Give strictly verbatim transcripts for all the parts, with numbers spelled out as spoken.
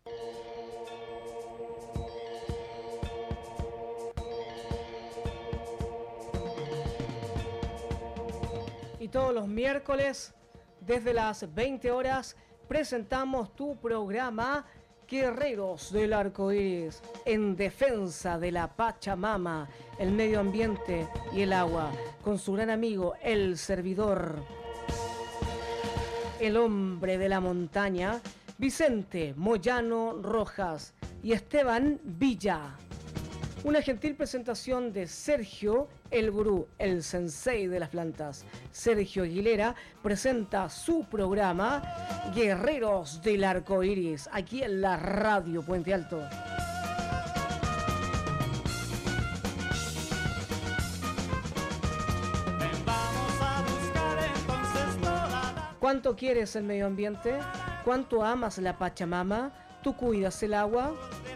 Y todos los miércoles, desde las veinte horas, presentamos tu programa Guerreros del Arcoíris, en defensa de la Pachamama, el medio ambiente y el agua, con su gran amigo, el servidor, el hombre de la montaña, Vicente Moyano Rojas y Esteban Villa. Una gentil presentación de Sergio, el gurú, el sensei de las plantas. Sergio Aguilera presenta su programa Guerreros del Arcoíris, aquí en la radio Puente Alto. ¿Cuánto quieres el medio ambiente? ¿Cuánto amas la Pachamama? ¿Tú cuidas el agua?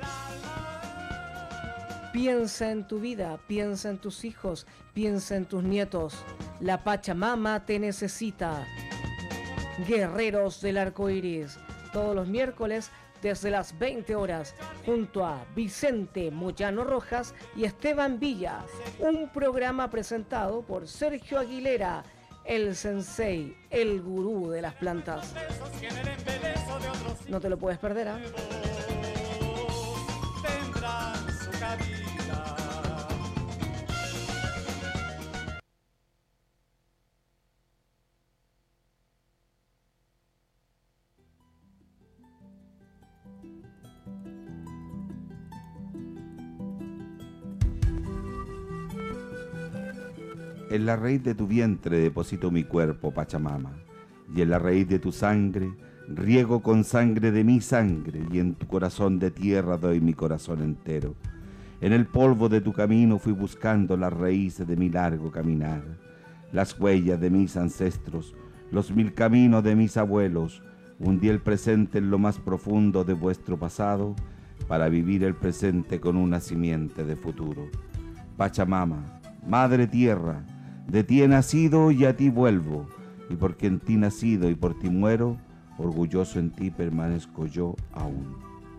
Piensa en tu vida, piensa en tus hijos, piensa en tus nietos. La Pachamama te necesita. Guerreros del Arcoíris, todos los miércoles desde las veinte horas, junto a Vicente Moyano Rojas y Esteban Villa. Un programa presentado por Sergio Aguilera, el sensei, el gurú de las plantas. No te lo puedes perder, ¿ah? ¿eh? En la raíz de tu vientre deposito mi cuerpo, Pachamama, y en la raíz de tu sangre riego con sangre de mi sangre, y en tu corazón de tierra doy mi corazón entero. En el polvo de tu camino fui buscando las raíces de mi largo caminar, las huellas de mis ancestros, los mil caminos de mis abuelos. Hundí el presente en lo más profundo de vuestro pasado, para vivir el presente con una simiente de futuro. Pachamama, Madre Tierra, de ti he nacido y a ti vuelvo, y porque en ti nacido y por ti muero, orgulloso en ti permanezco yo aún.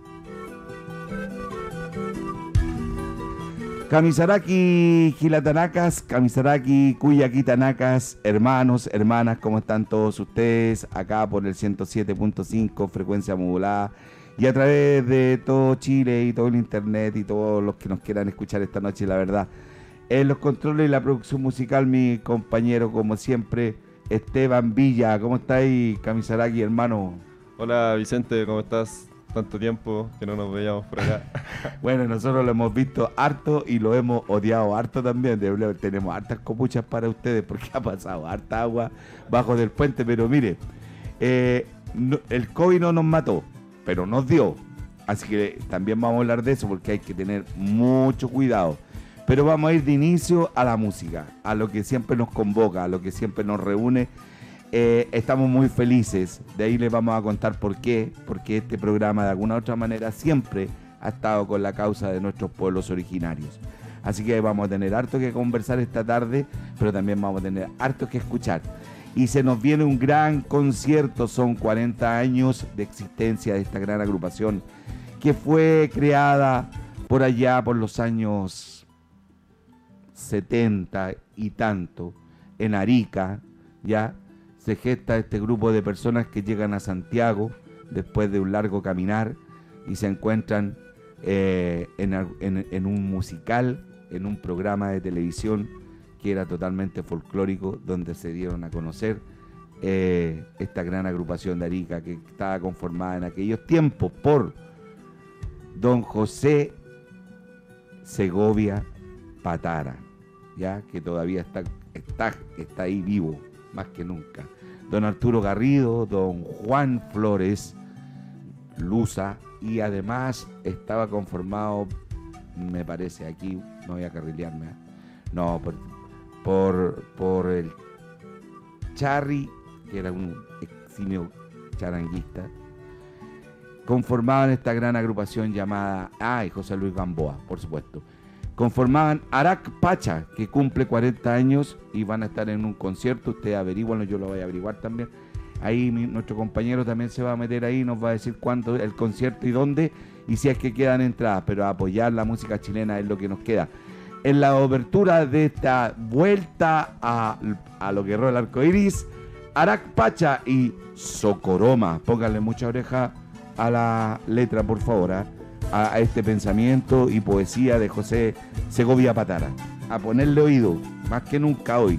Kamisaraki, Gilatanacas, Kamisaraki, Cuyaquitanacas, hermanos, hermanas, ¿cómo están todos ustedes? Acá por el ciento siete punto cinco, frecuencia modulada, y a través de todo Chile y todo el internet y todos los que nos quieran escuchar esta noche, la verdad. En los controles y la producción musical, mi compañero, como siempre, Esteban Villa. ¿Cómo estáis, Kamisaraki, hermano? Hola, Vicente, ¿cómo estás? Tanto tiempo que no nos veíamos por acá. Bueno, nosotros lo hemos visto harto y lo hemos odiado harto también. Tenemos hartas copuchas para ustedes porque ha pasado harta agua bajo del puente. Pero mire, eh, no, el COVID no nos mató, pero nos dio. Así que también vamos a hablar de eso porque hay que tener mucho cuidado. Pero vamos a ir de inicio a la música, a lo que siempre nos convoca, a lo que siempre nos reúne. Eh, estamos muy felices, de ahí les vamos a contar por qué, porque este programa de alguna u otra manera siempre ha estado con la causa de nuestros pueblos originarios. Así que vamos a tener harto que conversar esta tarde, pero también vamos a tener harto que escuchar. Y se nos viene un gran concierto, son cuarenta años de existencia de esta gran agrupación, que fue creada por allá por los años setenta y tanto, en Arica, ya se gesta este grupo de personas que llegan a Santiago después de un largo caminar y se encuentran eh, en, en, en un musical, en un programa de televisión que era totalmente folclórico, donde se dieron a conocer eh, esta gran agrupación de Arica, que estaba conformada en aquellos tiempos por don José Segovia Patara, ya que todavía está, está, está ahí vivo, más que nunca. Don Arturo Garrido, don Juan Flores Luza, y además estaba conformado, me parece, aquí no voy a carrilearme, ¿eh? no, por, por, por el Charry, que era un eximio charanguista, conformaban esta gran agrupación llamada, ah, y José Luis Gamboa, por supuesto. Conformaban Arac Pacha, que cumple cuarenta años y van a estar en un concierto, ustedes averíguanlo, yo lo voy a averiguar también, Ahí mi- nuestro compañero también se va a meter ahí, nos va a decir cuándo el concierto y dónde, y si es que quedan entradas, pero apoyar la música chilena es lo que nos queda. En la obertura de esta vuelta a, a lo que roba el arco iris, Arac Pacha y Socoroma. Pónganle mucha oreja a la letra, por favor, ¿eh? a, a este pensamiento y poesía de José Segovia Patara. A ponerle oído, más que nunca hoy.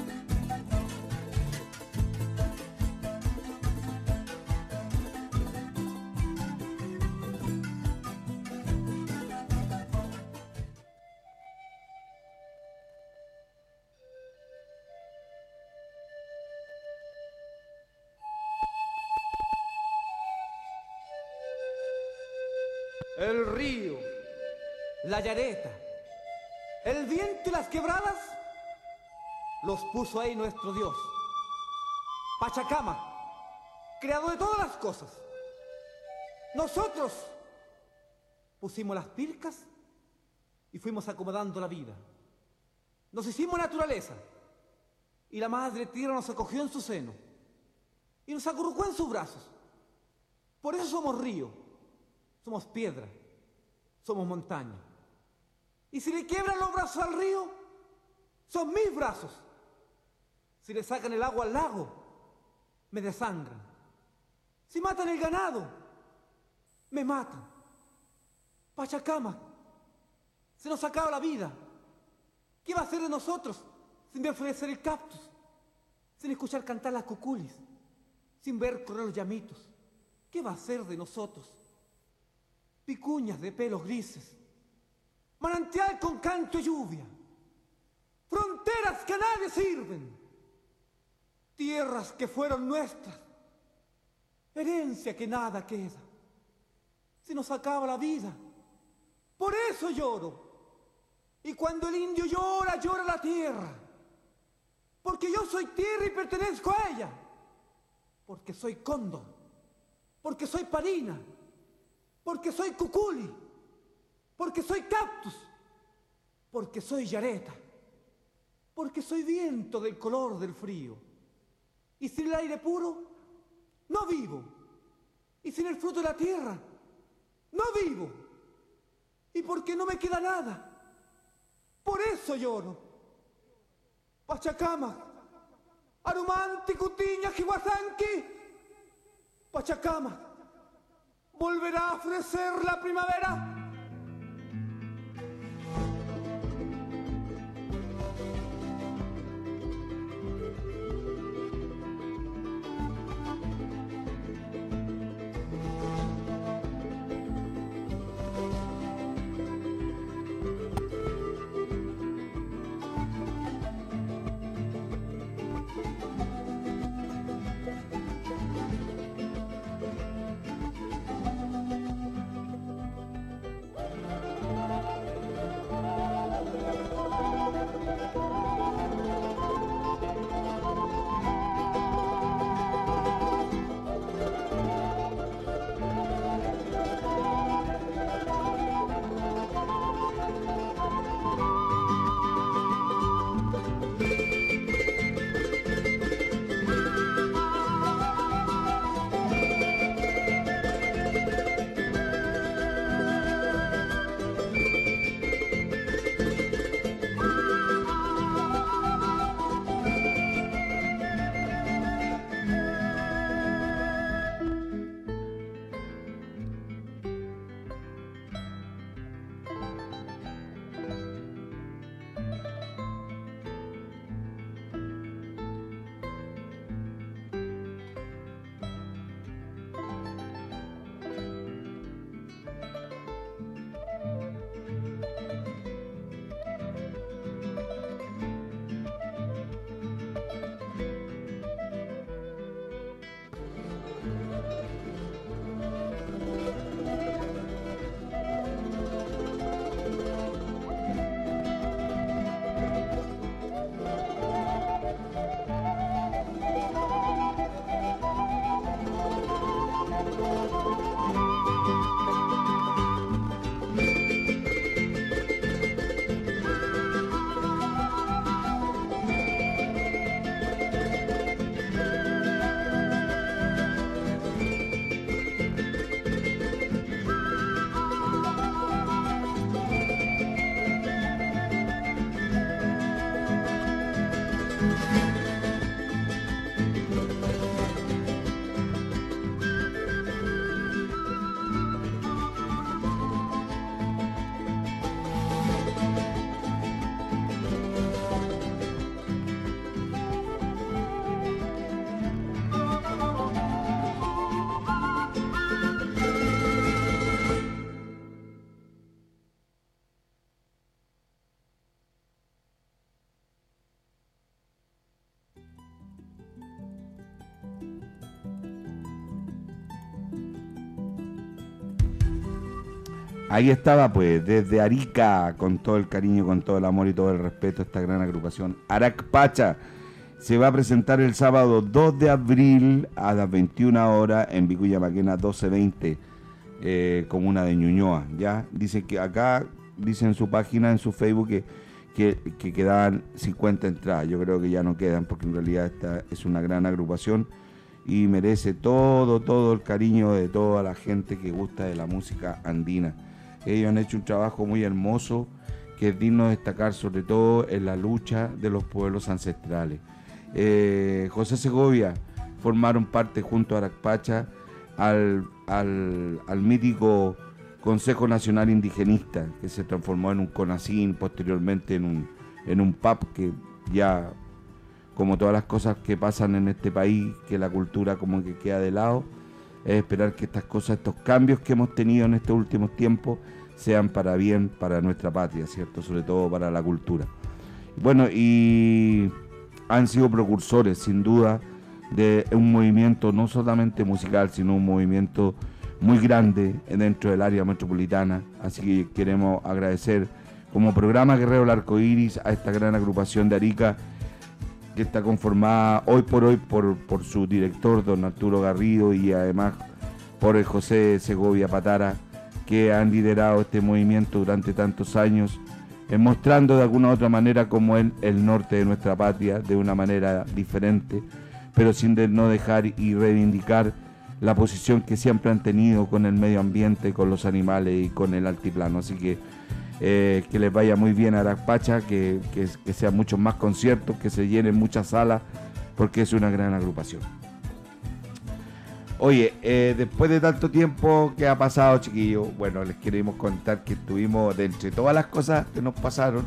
El río, la yareta, el viento y las quebradas los puso ahí nuestro Dios. Pachacama, creador de todas las cosas. Nosotros pusimos las pircas y fuimos acomodando la vida. Nos hicimos naturaleza y la madre tierra nos acogió en su seno y nos acurrucó en sus brazos. Por eso somos río. Somos piedra, somos montaña. Y si le quiebran los brazos al río, son mis brazos. Si le sacan el agua al lago, me desangran. Si matan el ganado, me matan. Pachacama, se nos acaba la vida. ¿Qué va a hacer de nosotros sin ver florecer el cactus? Sin escuchar cantar las cuculis, sin ver correr los llamitos. ¿Qué va a hacer de nosotros? Picuñas de pelos grises, manantial con canto y lluvia, fronteras que a nadie sirven, tierras que fueron nuestras, herencia que nada queda. Se nos acaba la vida, por eso lloro. Y cuando el indio llora, llora la tierra, porque yo soy tierra y pertenezco a ella, porque soy cóndor, porque soy parina, porque soy cuculi, porque soy cactus, porque soy yareta, porque soy viento del color del frío. Y sin el aire puro, no vivo. Y sin el fruto de la tierra, no vivo. Y porque no me queda nada, por eso lloro. Pachacama, Arumanti, Cutiña, Jihuazanqui, Pachacama, ¿volverá a ofrecer la primavera? Ahí estaba pues, desde Arica, con todo el cariño, con todo el amor y todo el respeto, esta gran agrupación Arak Pacha. Se va a presentar el sábado dos de abril a las veintiuna horas en Vicuña Maquena doce veinte, eh, comuna de Ñuñoa. Ya dice que acá, dice en su página, en su Facebook, que, que, que quedaban cincuenta entradas. Yo creo que ya no quedan, porque en realidad esta es una gran agrupación y merece todo, todo el cariño de toda la gente que gusta de la música andina. Ellos han hecho un trabajo muy hermoso que es digno de destacar, sobre todo en la lucha de los pueblos ancestrales. Eh, José Segovia formaron parte junto a Arak Pacha al, al, al mítico Consejo Nacional Indigenista, que se transformó en un CONACIN, posteriormente en un, en un P A P, que ya, como todas las cosas que pasan en este país, que la cultura como que queda de lado, es esperar que estas cosas, estos cambios que hemos tenido en estos últimos tiempos, sean para bien, para nuestra patria, ¿cierto? Sobre todo para la cultura. Bueno, y han sido precursores, sin duda, de un movimiento no solamente musical, sino un movimiento muy grande dentro del área metropolitana. Así que queremos agradecer como programa Guerrero del Arco Iris a esta gran agrupación de Arica, que está conformada hoy por hoy por, por su director, don Arturo Garrido, y además por el José Segovia Patara, que han liderado este movimiento durante tantos años, eh, mostrando de alguna u otra manera como el, el norte de nuestra patria, de una manera diferente, pero sin de no dejar y reivindicar la posición que siempre han tenido con el medio ambiente, con los animales y con el altiplano. Así que eh, que les vaya muy bien a Arak Pacha, que, que, que sean muchos más conciertos, que se llenen muchas salas, porque es una gran agrupación. Oye, eh, después de tanto tiempo que ha pasado, chiquillos, bueno, les queremos contar que estuvimos, de entre todas las cosas que nos pasaron,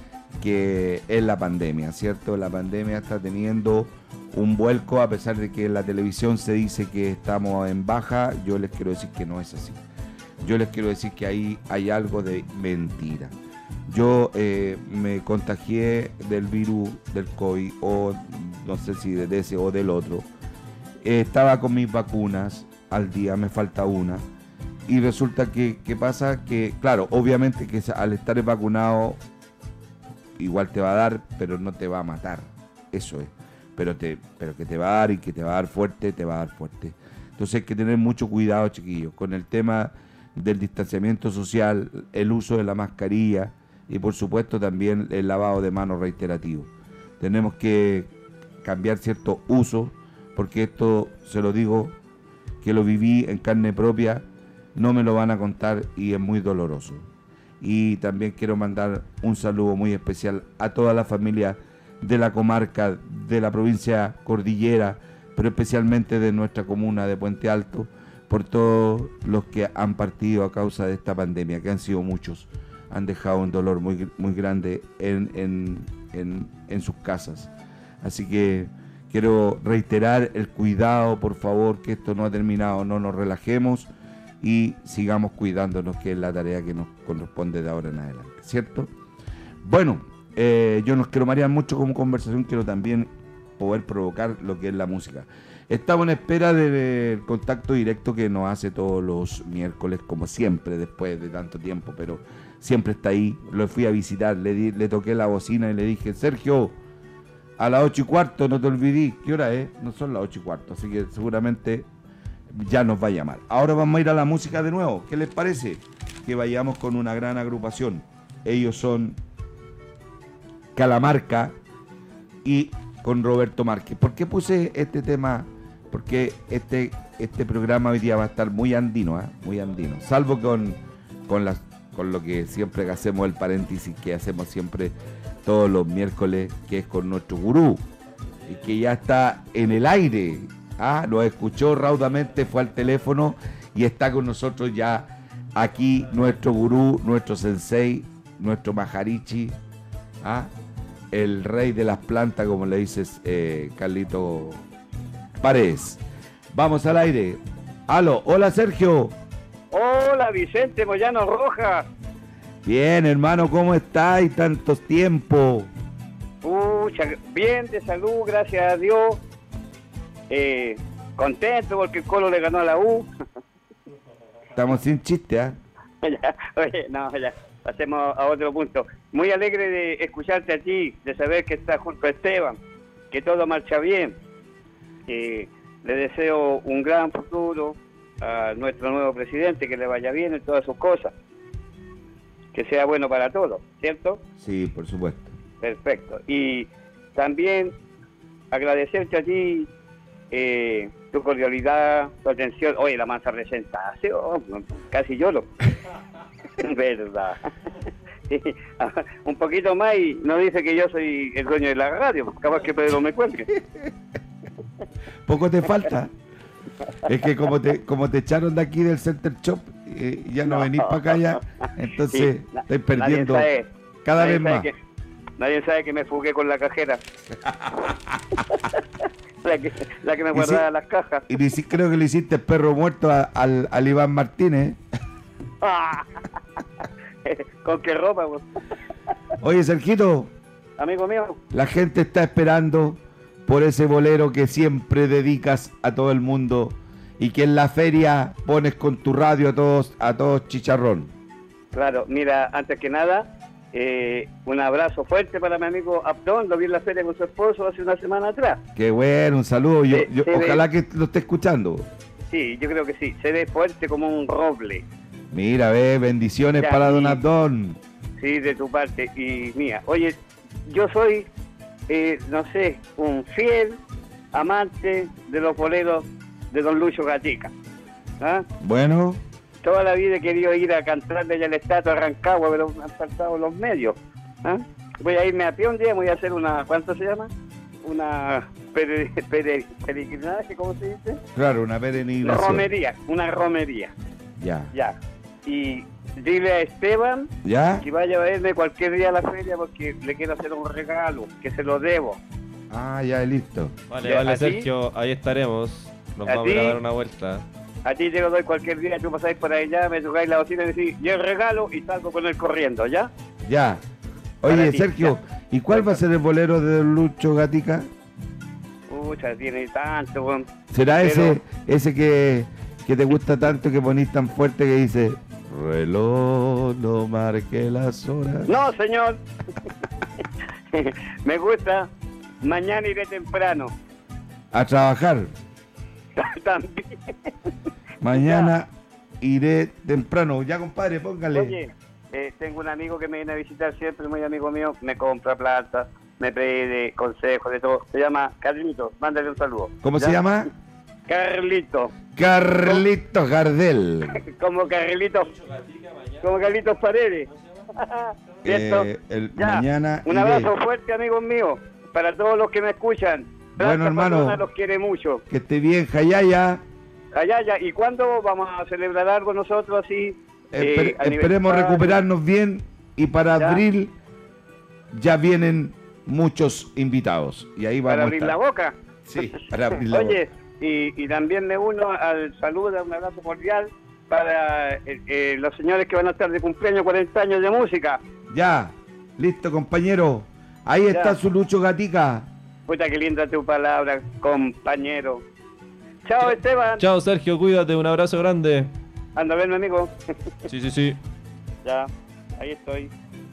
que es la pandemia, ¿cierto? La pandemia está teniendo un vuelco, a pesar de que en la televisión se dice que estamos en baja. Yo les quiero decir que no es así. Yo les quiero decir que ahí hay algo de mentira. Yo eh, me contagié del virus del COVID, o no sé si de ese o del otro. Eh, estaba con mis vacunas al día, me falta una. Y resulta que, que pasa que, claro, obviamente que al estar vacunado igual te va a dar, pero no te va a matar. Eso es. Pero, te, pero que te va a dar y que te va a dar fuerte, te va a dar fuerte. Entonces hay que tener mucho cuidado, chiquillos, con el tema del distanciamiento social, el uso de la mascarilla y por supuesto también el lavado de manos reiterativo. Tenemos que cambiar ciertos usos, porque esto, se lo digo, que lo viví en carne propia, no me lo van a contar y es muy doloroso. Y también quiero mandar un saludo muy especial a toda la familia de la comarca, de la provincia cordillera, pero especialmente de nuestra comuna de Puente Alto, por todos los que han partido a causa de esta pandemia, que han sido muchos, han dejado un dolor muy, muy grande en, en, en, en sus casas. Así que quiero reiterar el cuidado, por favor, que esto no ha terminado, no nos relajemos y sigamos cuidándonos, que es la tarea que nos corresponde de ahora en adelante, ¿cierto? Bueno, eh, yo no quiero marear mucho como conversación, quiero también poder provocar lo que es la música. Estamos en espera del contacto directo que nos hace todos los miércoles, como siempre, después de tanto tiempo, pero siempre está ahí. Lo fui a visitar, le, di, le toqué la bocina y le dije: Sergio, a las ocho y cuarto, no te olvidé. ¿Qué hora es? No son las ocho y cuarto, así que seguramente ya nos va a llamar. Ahora vamos a ir a la música de nuevo. ¿Qué les parece? Que vayamos con una gran agrupación. Ellos son Calamarca y con Roberto Márquez. ¿Por qué puse este tema? Porque este, este programa hoy día va a estar muy andino, ¿eh? Muy andino. Salvo con, con, las, con lo que siempre hacemos, el paréntesis que hacemos siempre todos los miércoles, que es con nuestro gurú, y que ya está en el aire. Ah, lo escuchó raudamente, fue al teléfono y está con nosotros ya aquí nuestro gurú, nuestro sensei, nuestro Maharishi, ah, el rey de las plantas, como le dices, eh, Carlito Paredes. Vamos al aire. Aló, hola Sergio. Hola Vicente Moyano Rojas. Bien, hermano, ¿cómo estás? Tantos tiempos. Pucha, bien, de salud, gracias a Dios. Eh, contento porque el Colo le ganó a la U. Estamos sin chiste, ¿ah? ¿eh? Ya, oye, no, ya, pasemos a otro punto. Muy alegre de escucharte a ti, de saber que estás junto a Esteban, que todo marcha bien. Eh, le deseo un gran futuro a nuestro nuevo presidente, que le vaya bien en todas sus cosas, que sea bueno para todos, ¿cierto? Sí, por supuesto. Perfecto. Y también agradecerte a ti eh, tu cordialidad, tu atención. Oye, la mansa presentación, casi lloro. Verdad. Un poquito más y nos dice que yo soy el dueño de la radio, capaz que Pedro me cuelgue. Poco te falta. Es que como te como te echaron de aquí del Center Shop, eh, ya no, No. venís para acá ya, entonces Sí, na- estáis perdiendo nadie sabe- cada nadie vez sabe más. que- nadie sabe que me fugué con la cajera. la, que, la que me Y guardaba sí- las cajas. Y le hici- creo que le hiciste perro muerto a- al, al Iván Martínez. ¿Con qué ropa, pues? Oye, Sergito, Amigo mío. la gente está esperando por ese bolero que siempre dedicas a todo el mundo y que en la feria pones con tu radio a todos, a todos chicharrón. Claro, mira, antes que nada, eh, un abrazo fuerte para mi amigo Abdón. Lo vi en la feria con su esposo hace una semana atrás. Qué bueno, un saludo. Yo, Sí, yo- sí, ojalá que lo esté escuchando. Sí, yo creo que sí. Se ve fuerte como un roble. Mira, ve, bendiciones Ya, para y- Don Abdón. Sí, de tu parte y mía. Oye, yo soy, eh, no sé, un fiel amante de los boleros de Don Lucho Gatica. ¿Ah? Bueno, Toda la vida he querido ir a cantarle allá al estatua de Rancagua, pero me han faltado los medios. ¿Ah? Voy a irme a pie un día, voy a hacer una, ¿cuánto se llama? Una pere- pere- peregrinaje, ¿cómo se dice? claro, una Una peregrinación. romería, una romería, Ya. ya. Y dile a Esteban ¿Ya? que vaya a verme cualquier día a la feria porque le quiero hacer un regalo, que se lo debo. Ah, ya, listo. Vale, Ya, vale, ¿a ti? Sergio, ahí estaremos. Nos ¿A vamos a ir a ti? dar una vuelta. A ti te lo doy cualquier día, tú pasáis por allá, me tocáis la bocina y decís, yo el regalo y salgo con él corriendo, ¿ya? Ya. Para Oye, ti, Sergio, ¿y cuál va a ser el bolero de Don Lucho Gatica? Pucha, tiene tanto, weón. ¿Será Pero- ese ese que, que te gusta tanto, que ponís tan fuerte que dice reloj, no marque las horas? No, señor. Me gusta, mañana iré temprano. A trabajar. También. Mañana iré temprano. Ya, compadre, póngale. Oye, eh, tengo un amigo que me viene a visitar siempre, muy amigo mío, me compra plata, me pide consejos de todo. Se llama Carlito, mándale un saludo. ¿Cómo ¿ya? se llama? Carlito. Carlitos Gardel. Como Carlitos. Como Carlitos Paredes. ¿Cierto? Eh, el Ya. mañana Un iré. abrazo fuerte, amigos míos, para todos los que me escuchan. Bueno, Santa hermano. Patrona los quiere mucho. Que esté bien, Jayaya. Allá, ya. ¿Y cuándo vamos a celebrar algo nosotros así? Esper- Eh, esperemos aniversario? recuperarnos bien y para Ya. abril ya vienen muchos invitados. Y ahí vamos Para a abrir estar. la boca. Sí, para abrir la Oye, y, y también me uno al saludo, un abrazo cordial para eh, eh, los señores que van a estar de cumpleaños, cuarenta años de música. boca. Ya, listo, compañero. Ahí Ya. está su Lucho Gatica. Puta, qué linda tu palabra, compañero. Chao, Esteban. Chao, Sergio, cuídate, un abrazo grande. Anda a verme, amigo. Sí, sí, sí. Ya, ahí estoy.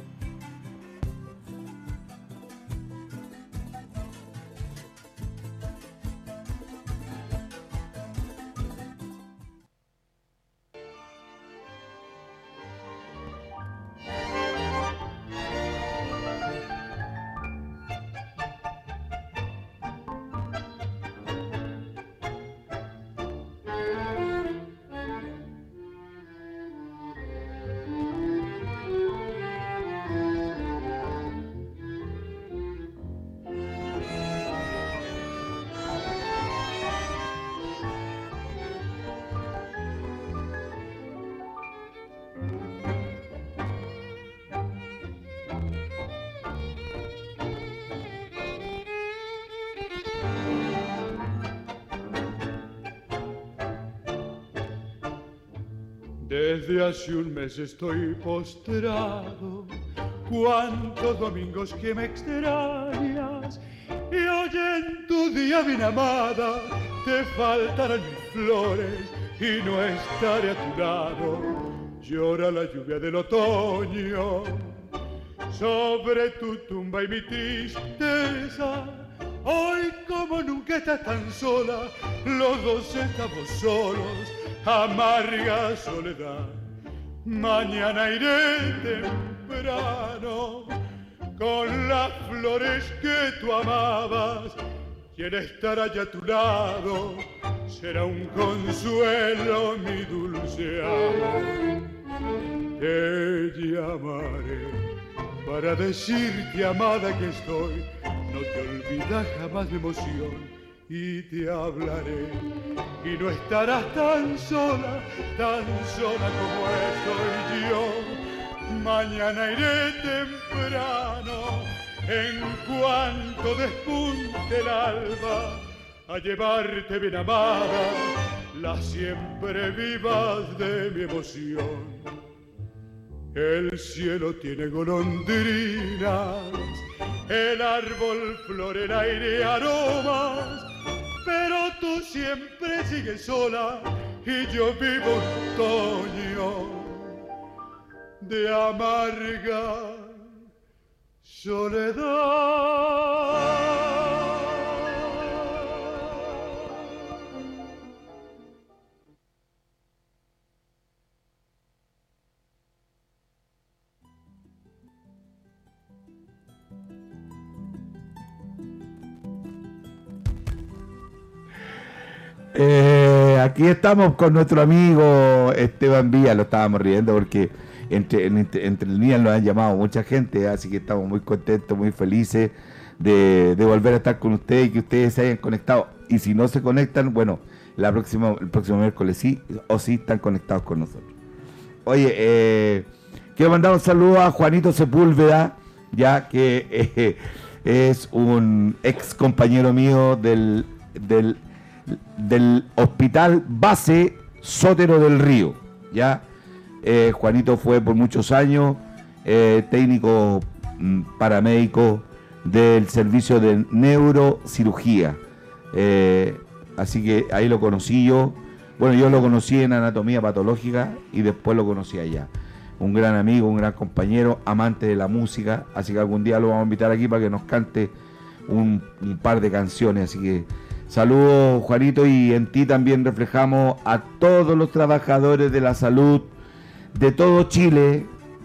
Desde hace un mes estoy postrado, cuántos domingos que me extrañas, y hoy en tu día, bien amada, te faltarán mis flores y no estaré a tu lado. llora la lluvia del otoño. Sobre tu tumba y mi tristeza, hoy como nunca estás tan sola, los dos estamos solos, amarga soledad. Mañana iré temprano con las flores que tú amabas, y el estar allá a tu lado será un consuelo, mi dulce amor. Te llamaré para decirte, amada, que estoy, no te olvidas jamás de emoción, y te hablaré, y no estarás tan sola, tan sola como estoy yo. Mañana iré temprano, en cuanto despunte el alba, a llevarte bien amada las siempre vivas de mi emoción. El cielo tiene golondrinas, el árbol flor, el aire aromas, pero tú siempre sigues sola y yo vivo un otoño de amarga soledad. Eh, aquí estamos con nuestro amigo Esteban Villa, lo estábamos riendo porque entre, entre, entre líneas lo han llamado mucha gente, así que estamos muy contentos, muy felices de, de volver a estar con ustedes y que ustedes se hayan conectado. Y si no se conectan, bueno, la próxima, el próximo miércoles sí o sí están conectados con nosotros. Oye, eh, quiero mandar un saludo a Juanito Sepúlveda, ya que eh, es un ex compañero mío del, del del Hospital Base Sotero del Río, ya. Eh, Juanito fue por muchos años eh, técnico mm, paramédico del servicio de neurocirugía, eh, así que ahí lo conocí yo. Bueno, yo lo conocí en anatomía patológica y después lo conocí allá. Un gran amigo, un gran compañero, amante de la música, así que algún día lo vamos a invitar aquí para que nos cante un, un par de canciones, así que saludos, Juanito, y en ti también reflejamos a todos los trabajadores de la salud de todo Chile,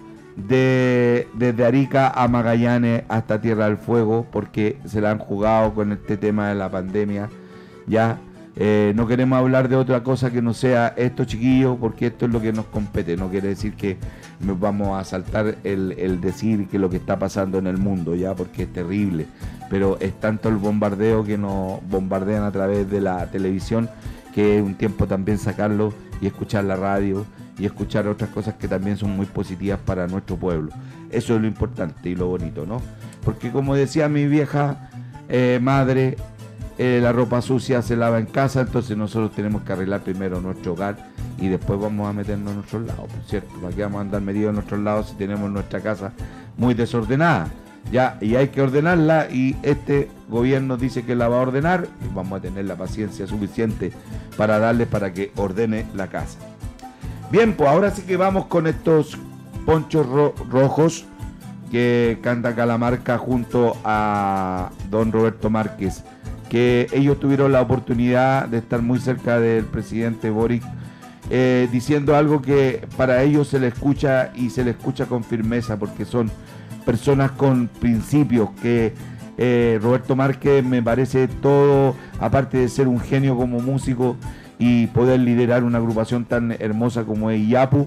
de, desde Arica a Magallanes hasta Tierra del Fuego, porque se la han jugado con este tema de la pandemia. Ya eh, no queremos hablar de otra cosa que no sea esto, chiquillos, porque esto es lo que nos compete. No quiere decir que nos vamos a saltar el, el decir que lo que está pasando en el mundo, ya, porque es terrible. Pero es tanto el bombardeo que nos bombardean a través de la televisión, que es un tiempo también sacarlo y escuchar la radio y escuchar otras cosas que también son muy positivas para nuestro pueblo. Eso es lo importante y lo bonito, ¿no? Porque como decía mi vieja eh, madre, eh, la ropa sucia se lava en casa, entonces nosotros tenemos que arreglar primero nuestro hogar y después vamos a meternos en nuestros lados, ¿cierto? ¿Para qué vamos a andar metidos en nuestros lados si tenemos nuestra casa muy desordenada? Ya, y hay que ordenarla, y este gobierno dice que la va a ordenar, y vamos a tener la paciencia suficiente para darle para que ordene la casa. Bien, pues ahora sí que vamos con estos ponchos ro- rojos que canta Calamarca junto a don Roberto Márquez, que ellos tuvieron la oportunidad de estar muy cerca del presidente Boric, eh, diciendo algo que para ellos se le escucha y se le escucha con firmeza, porque son personas con principios, que eh, Roberto Márquez me parece todo, aparte de ser un genio como músico y poder liderar una agrupación tan hermosa como es Yapu,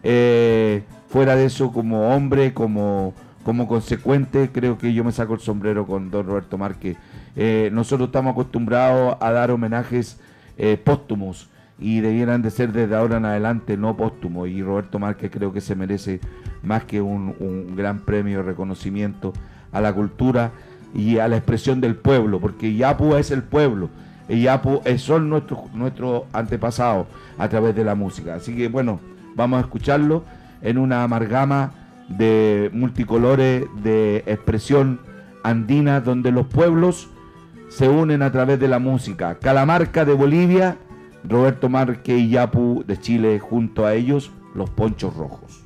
eh, fuera de eso, como hombre, como, como consecuente, creo que yo me saco el sombrero con don Roberto Márquez. Eh, nosotros estamos acostumbrados a dar homenajes eh, póstumos, y debieran de ser desde ahora en adelante no póstumos, y Roberto Márquez creo que se merece más que un, un gran premio de reconocimiento a la cultura y a la expresión del pueblo, porque Yapu es el pueblo, y Yapu son nuestros nuestros antepasados a través de la música. Así que bueno, vamos a escucharlo en una amalgama de multicolores, de expresión andina, donde los pueblos se unen a través de la música. Calamarca de Bolivia, Roberto Márquez y Yapu de Chile junto a ellos, los ponchos rojos.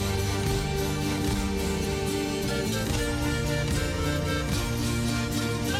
Hey!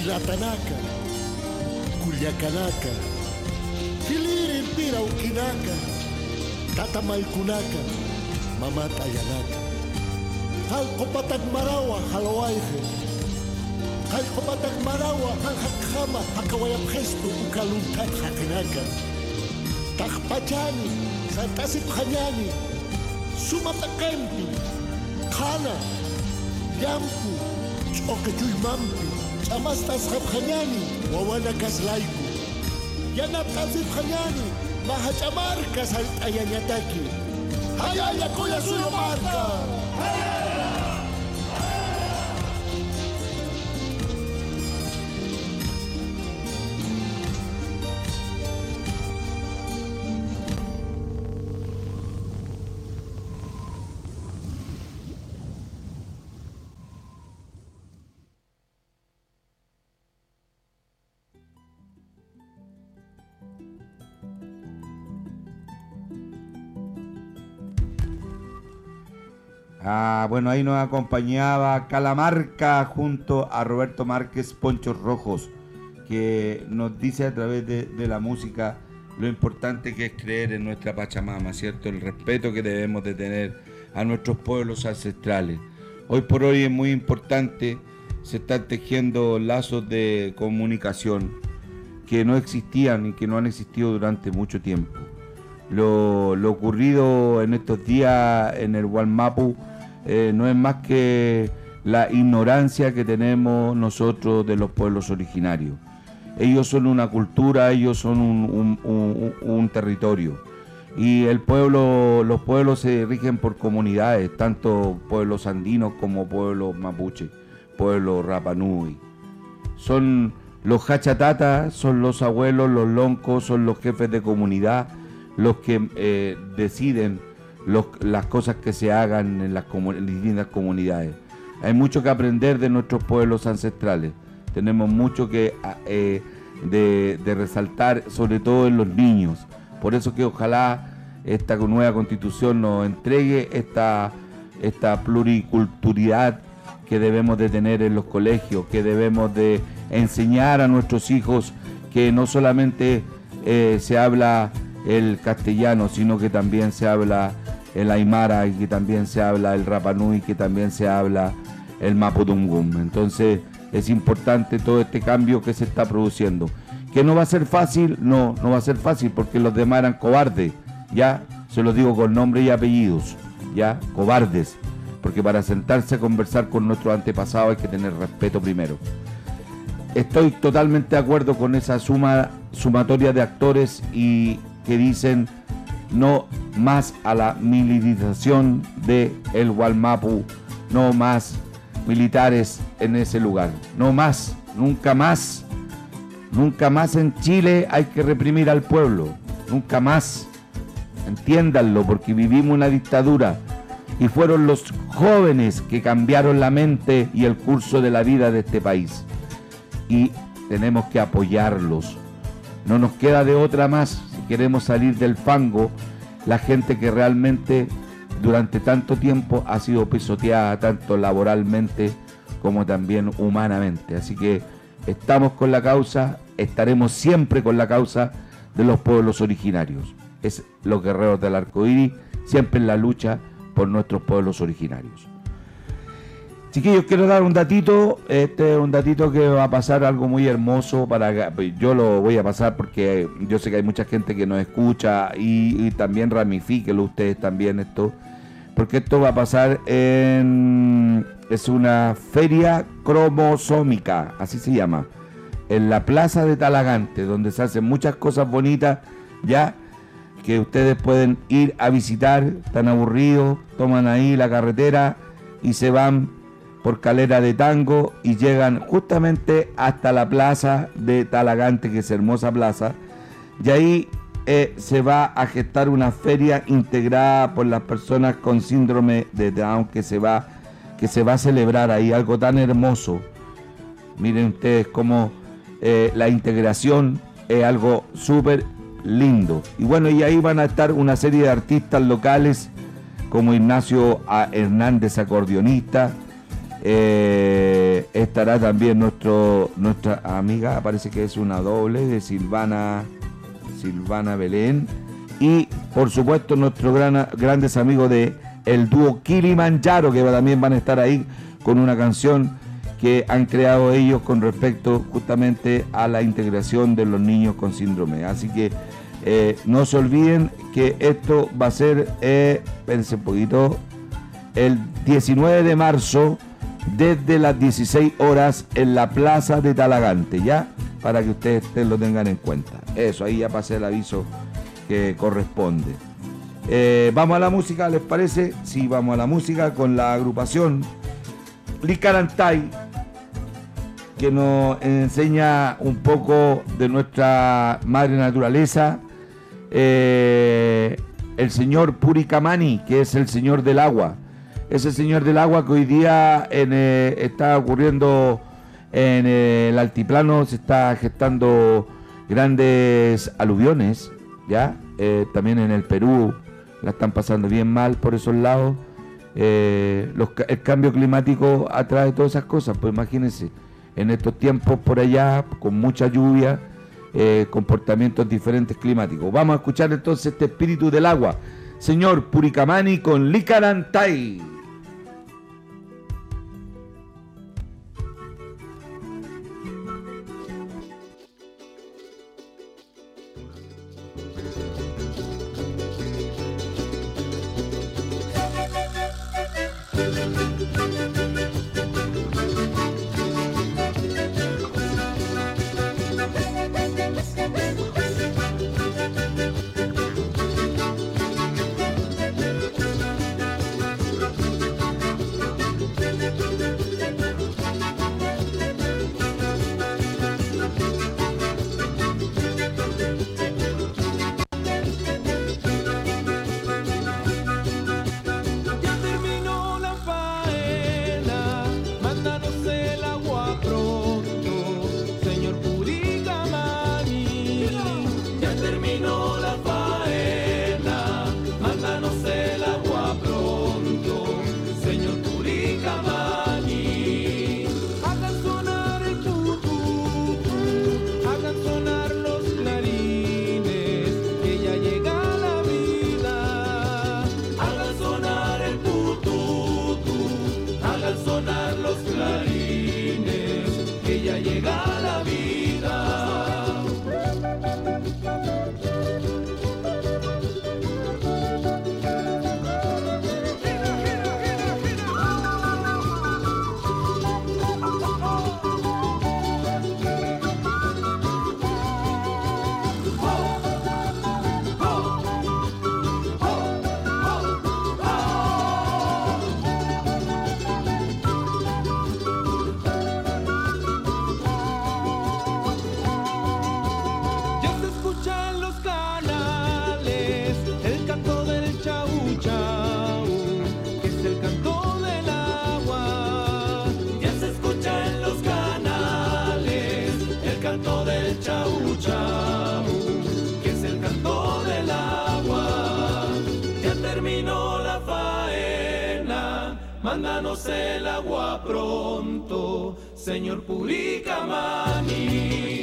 Latanaka, Culiacanaka, Filiri Pira Ukinaka, Tata Malkunaka, Mamata Yanaka, Halkopatag Marawa, Haloaihe, Halkopatag Marawa, Halhakama, Hakawayam Gesto, Ukaluntat Hakinaka, Takpachani, Santasip Hanyani, Sumatakempi, Kana, Yampu, Chokajulmampi, Chamastas Habhanyani, Wawana Kaslaiku, Yanaptasip Hanyani, Mahachamarkas al Ayanyataki, Hayaya Koya Suyomarka! Ah, bueno, ahí nos acompañaba Calamarca junto a Roberto Márquez Ponchos Rojos, que nos dice a través de, de la música lo importante que es creer en nuestra Pachamama, ¿cierto? El respeto que debemos de tener a nuestros pueblos ancestrales. Hoy por hoy es muy importante, se están tejiendo lazos de comunicación que no existían y que no han existido durante mucho tiempo. Lo, lo ocurrido en estos días en el Wallmapu eh, no es más que la ignorancia que tenemos nosotros de los pueblos originarios. Ellos son una cultura, ellos son un, un, un, un territorio. Y el pueblo, los pueblos se rigen por comunidades, tanto pueblos andinos como pueblos mapuche, pueblos Rapa Nui. Son los hachatatas, son los abuelos, los loncos, son los jefes de comunidad, los que eh, deciden los, las cosas que se hagan en las, comun- en distintas comunidades. Hay mucho que aprender de nuestros pueblos ancestrales. Tenemos mucho que eh, de, de resaltar, sobre todo en los niños. Por eso que ojalá esta nueva constitución nos entregue esta, esta pluriculturalidad que debemos de tener en los colegios, que debemos de enseñar a nuestros hijos que no solamente eh, se habla el castellano, sino que también se habla el aymara y que también se habla el Rapa Nui, que también se habla el mapudungún. Entonces es importante todo este cambio que se está produciendo. ¿Que no va a ser fácil? No, no va a ser fácil porque los demás eran cobardes, ya, se los digo con nombre y apellidos, ya, cobardes, porque para sentarse a conversar con nuestros antepasados hay que tener respeto primero. Estoy totalmente de acuerdo con esa suma, sumatoria de actores y que dicen no más a la militarización de el Wallmapu, no más militares en ese lugar, no más, nunca más, nunca más en Chile hay que reprimir al pueblo, nunca más, entiéndanlo, porque vivimos una dictadura y fueron los jóvenes que cambiaron la mente y el curso de la vida de este país y tenemos que apoyarlos. No nos queda de otra más si queremos salir del fango, la gente que realmente durante tanto tiempo ha sido pisoteada tanto laboralmente como también humanamente. Así que estamos con la causa, estaremos siempre con la causa de los pueblos originarios. Es los guerreros del arcoíris, siempre en la lucha por nuestros pueblos originarios. Chiquillos, quiero dar un datito, este es un datito que va a pasar algo muy hermoso, para yo lo voy a pasar porque yo sé que hay mucha gente que nos escucha y, y también ramifíquelo ustedes también esto, porque esto va a pasar en, es una feria cromosómica, así se llama, en la plaza de Talagante, donde se hacen muchas cosas bonitas, ya, que ustedes pueden ir a visitar, están aburridos, toman ahí la carretera y se van por Calera de Tango y llegan justamente hasta la plaza de Talagante, que es hermosa plaza, y ahí eh, se va a gestar una feria integrada por las personas con síndrome de Down que se va, que se va a celebrar ahí, algo tan hermoso. Miren ustedes cómo eh, la integración es algo súper lindo. Y bueno, y ahí van a estar una serie de artistas locales como Ignacio Hernández, acordeonista, eh, Eh, estará también nuestro nuestra amiga, parece que es una doble de Silvana Silvana Belén, y por supuesto nuestros gran, grandes amigos de el dúo Kilimanjaro, que también van a estar ahí con una canción que han creado ellos con respecto justamente a la integración de los niños con síndrome. Así que eh, no se olviden que esto va a ser, eh, espérense un poquito, el diecinueve de marzo desde las dieciséis horas en la Plaza de Talagante, ¿ya? Para que ustedes, ustedes lo tengan en cuenta. Eso, ahí ya pasé el aviso que corresponde. Eh, vamos a la música, ¿les parece? Sí, vamos a la música con la agrupación Licarantay, que nos enseña un poco de nuestra madre naturaleza. Eh, el señor Puricamani, que es el señor del agua. Ese señor del agua que hoy día en, eh, está ocurriendo en eh, el altiplano, se está gestando grandes aluviones, ¿ya? Eh, también en el Perú la están pasando bien mal por esos lados. Eh, los, el cambio climático atrae todas esas cosas, pues imagínense, en estos tiempos por allá, con mucha lluvia, eh, comportamientos diferentes climáticos. Vamos a escuchar entonces este espíritu del agua, señor Puricamani con Licarantay. Mándanos el agua pronto, señor Puricamani.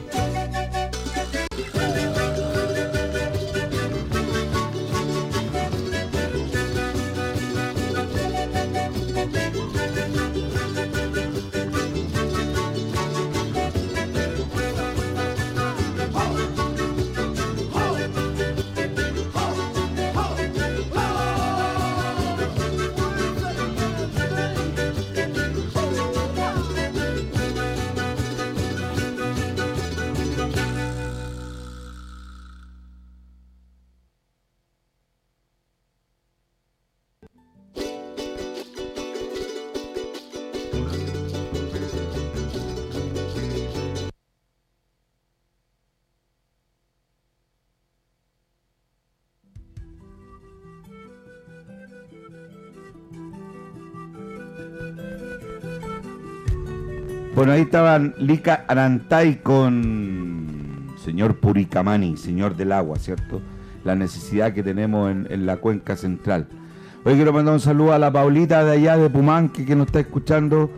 Bueno, ahí estaban Licarantay con señor Puricamani, señor del agua, ¿cierto? La necesidad que tenemos en, en la cuenca central. Hoy quiero mandar un saludo a la Paulita de allá de Pumanque que nos está escuchando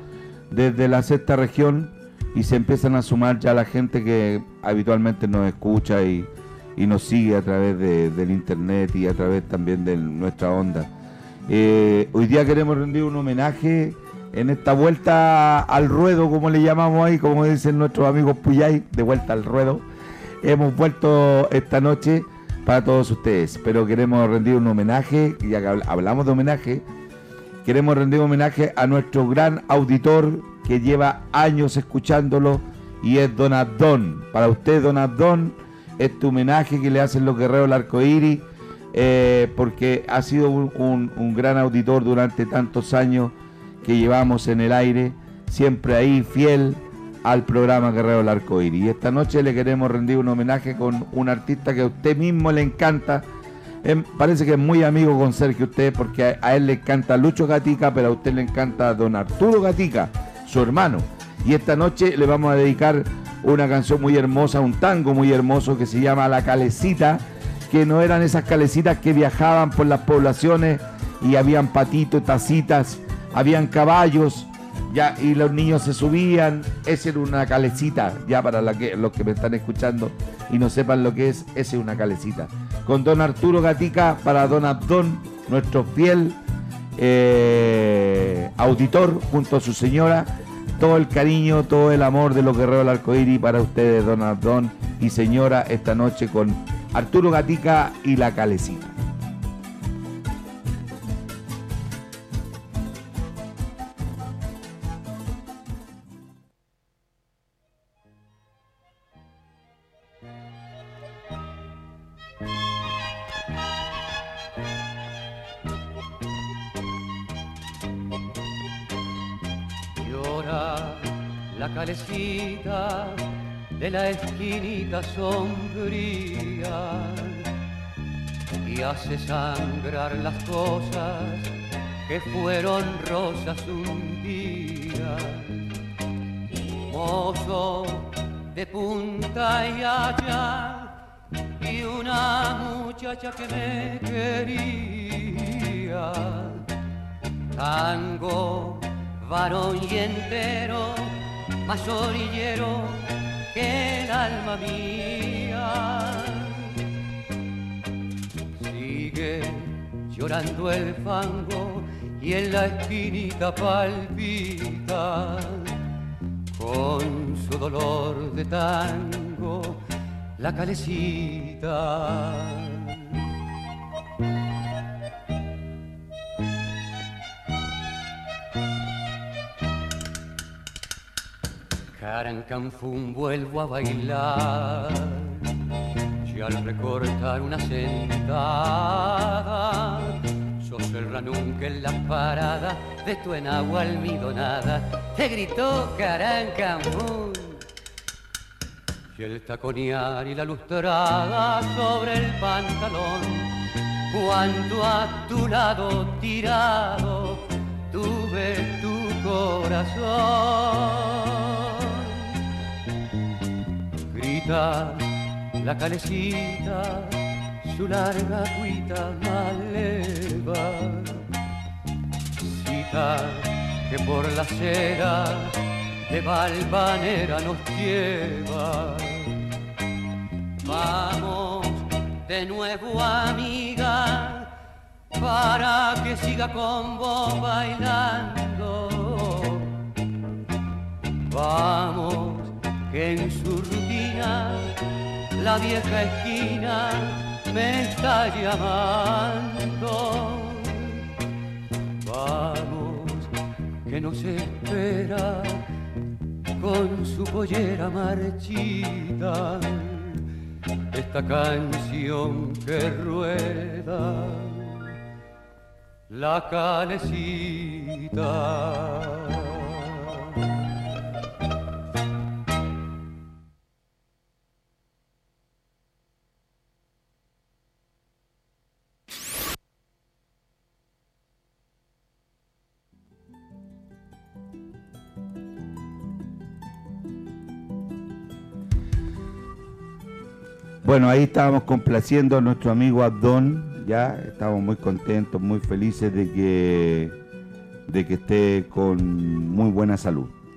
desde la sexta región y se empiezan a sumar ya la gente que habitualmente nos escucha y, y nos sigue a través de, del internet y a través también de nuestra onda. Eh, hoy día queremos rendir un homenaje en esta vuelta al ruedo, como le llamamos ahí, como dicen nuestros amigos Puyay, de vuelta al ruedo. Hemos vuelto esta noche para todos ustedes, pero queremos rendir un homenaje, ya que hablamos de homenaje, queremos rendir un homenaje a nuestro gran auditor que lleva años escuchándolo y es Don Abdón. Para usted, Don Abdón, este homenaje que le hacen los guerreros del arcoíris, eh, porque ha sido un, un, un gran auditor durante tantos años que llevamos en el aire, siempre ahí fiel al programa Guerrero del Arcoíris. Y esta noche le queremos rendir un homenaje con un artista que a usted mismo le encanta. Eh, parece que es muy amigo con Sergio usted, porque a, a él le encanta Lucho Gatica, pero a usted le encanta Don Arturo Gatica, su hermano. Y esta noche le vamos a dedicar una canción muy hermosa, un tango muy hermoso que se llama La Calecita, que no eran esas calecitas que viajaban por las poblaciones y habían patitos, tacitas, habían caballos, ya, y los niños se subían. Esa era una calecita, ya para la que, los que me están escuchando y no sepan lo que es, esa es una calecita. Con Don Arturo Gatica para Don Abdón, nuestro fiel eh, auditor, junto a su señora, todo el cariño, todo el amor de los guerreros del arcoíris para ustedes, Don Abdón y señora, esta noche con Arturo Gatica y La Calecita. La calecita de la esquinita sombría y hace sangrar las cosas que fueron rosas un día. Mozo de punta y allá y una muchacha que me quería. Tango, varón y entero, más orillero que el alma mía. Sigue llorando el fango y en la esquinita palpita con su dolor de tango la calecita. Carancanfún vuelvo a bailar y al recortar una sentada sos el ranunque en la parada de tu enagua almidonada, te gritó Carancanfún. Y el taconear y la lustrada sobre el pantalón, cuando a tu lado tirado tuve tu corazón. Grita la calecita, su larga cuita maleva, cita que por la acera de Valvanera nos lleva. Vamos de nuevo, amiga, para que siga con vos bailando. Vamos, que en su rutina la vieja esquina me está llamando. Vamos, que nos espera con su pollera marchita esta canción que rueda, la calecita. Bueno, ahí estábamos complaciendo a nuestro amigo Abdón, ya estamos muy contentos, muy felices de que, de que esté con muy buena salud.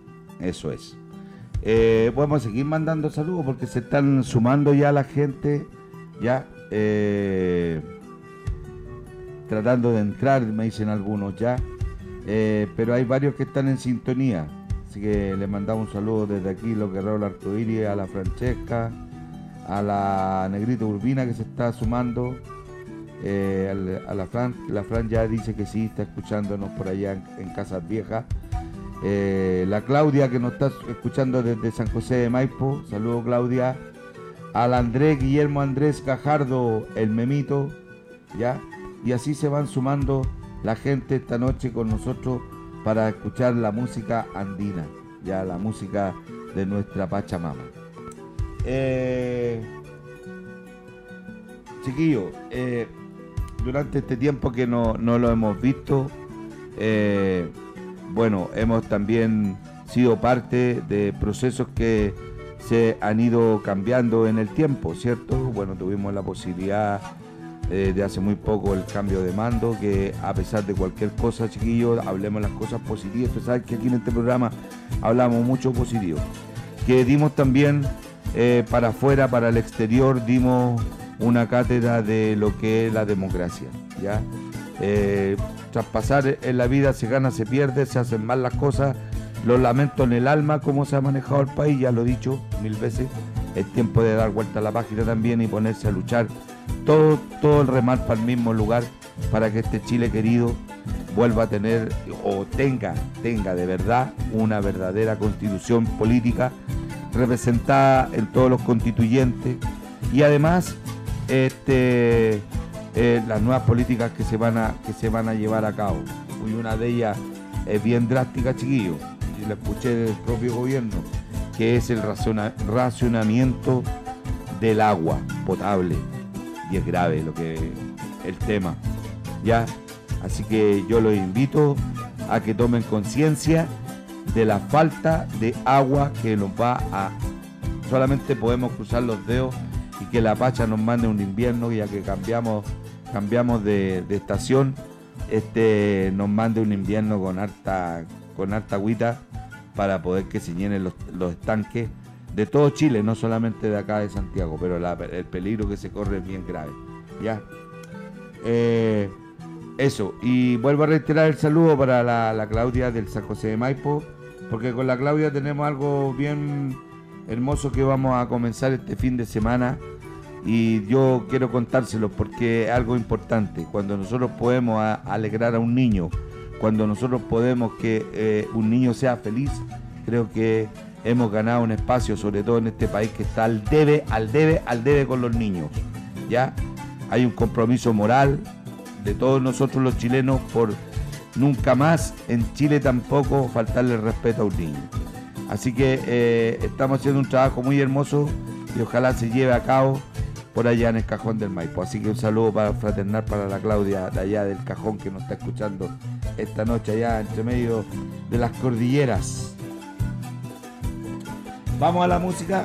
Eso es. Eh, vamos a seguir mandando saludos porque se están sumando ya la gente, ya, eh, tratando de entrar, me dicen algunos ya, eh, pero hay varios que están en sintonía, así que les mandamos un saludo desde aquí, los guerreros del arcoíris, a la Francesca, a la Negrita Urbina que se está sumando, eh, a la Fran, la Fran ya dice que sí, está escuchándonos por allá en, en Casas Viejas. Eh, la Claudia que nos está escuchando desde San José de Maipo, saludos Claudia, al Andrés Guillermo Andrés Cajardo, el Memito, ya, y así se van sumando la gente esta noche con nosotros para escuchar la música andina, ya la música de nuestra Pachamama. Eh, chiquillos, eh, durante este tiempo que no, no lo hemos visto, eh, bueno, hemos también sido parte de procesos que se han ido cambiando en el tiempo, ¿cierto? Bueno, tuvimos la posibilidad eh, de hace muy poco el cambio de mando, que a pesar de cualquier cosa, chiquillos, hablemos las cosas positivas. Tú sabes que aquí en este programa hablamos mucho positivo. Que dimos también eh, para afuera, para el exterior, dimos una cátedra de lo que es la democracia, ¿ya? Eh, tras pasar en la vida se gana, se pierde, se hacen mal las cosas, lo lamento en el alma cómo se ha manejado el país, ya lo he dicho mil veces, es tiempo de dar vuelta a la página también y ponerse a luchar todo, todo el remar para el mismo lugar para que este Chile querido vuelva a tener o tenga, tenga de verdad una verdadera constitución política representada en todos los constituyentes y además este Eh, las nuevas políticas que se van a que se van a llevar a cabo. Y una de ellas es bien drástica, chiquillos, y la escuché del propio gobierno, que es el raciona, racionamiento del agua potable, y es grave lo que el tema, ya, así que yo los invito a que tomen conciencia de la falta de agua que nos va a, solamente podemos cruzar los dedos y que la Pacha nos mande un invierno, ya que cambiamos cambiamos de, de estación, este nos mande un invierno con harta con harta agüita para poder que se llenen los, los estanques de todo Chile, no solamente de acá de Santiago, pero la, el peligro que se corre es bien grave, ya. Eh, eso, y vuelvo a reiterar el saludo para la, la Claudia del San José de Maipo, porque con la Claudia tenemos algo bien hermoso que vamos a comenzar este fin de semana. Y yo quiero contárselo porque es algo importante. Cuando nosotros podemos a, alegrar a un niño, cuando nosotros podemos que eh, un niño sea feliz, creo que hemos ganado un espacio, sobre todo en este país que está al debe, al debe, al debe con los niños. ¿Ya? Hay un compromiso moral de todos nosotros los chilenos por nunca más en Chile tampoco faltarle el respeto a un niño. Así que eh, estamos haciendo un trabajo muy hermoso y ojalá se lleve a cabo por allá en el Cajón del Maipo. Así que un saludo para fraternal para la Claudia de allá del Cajón que nos está escuchando esta noche allá entre medio de las cordilleras. Vamos a la música.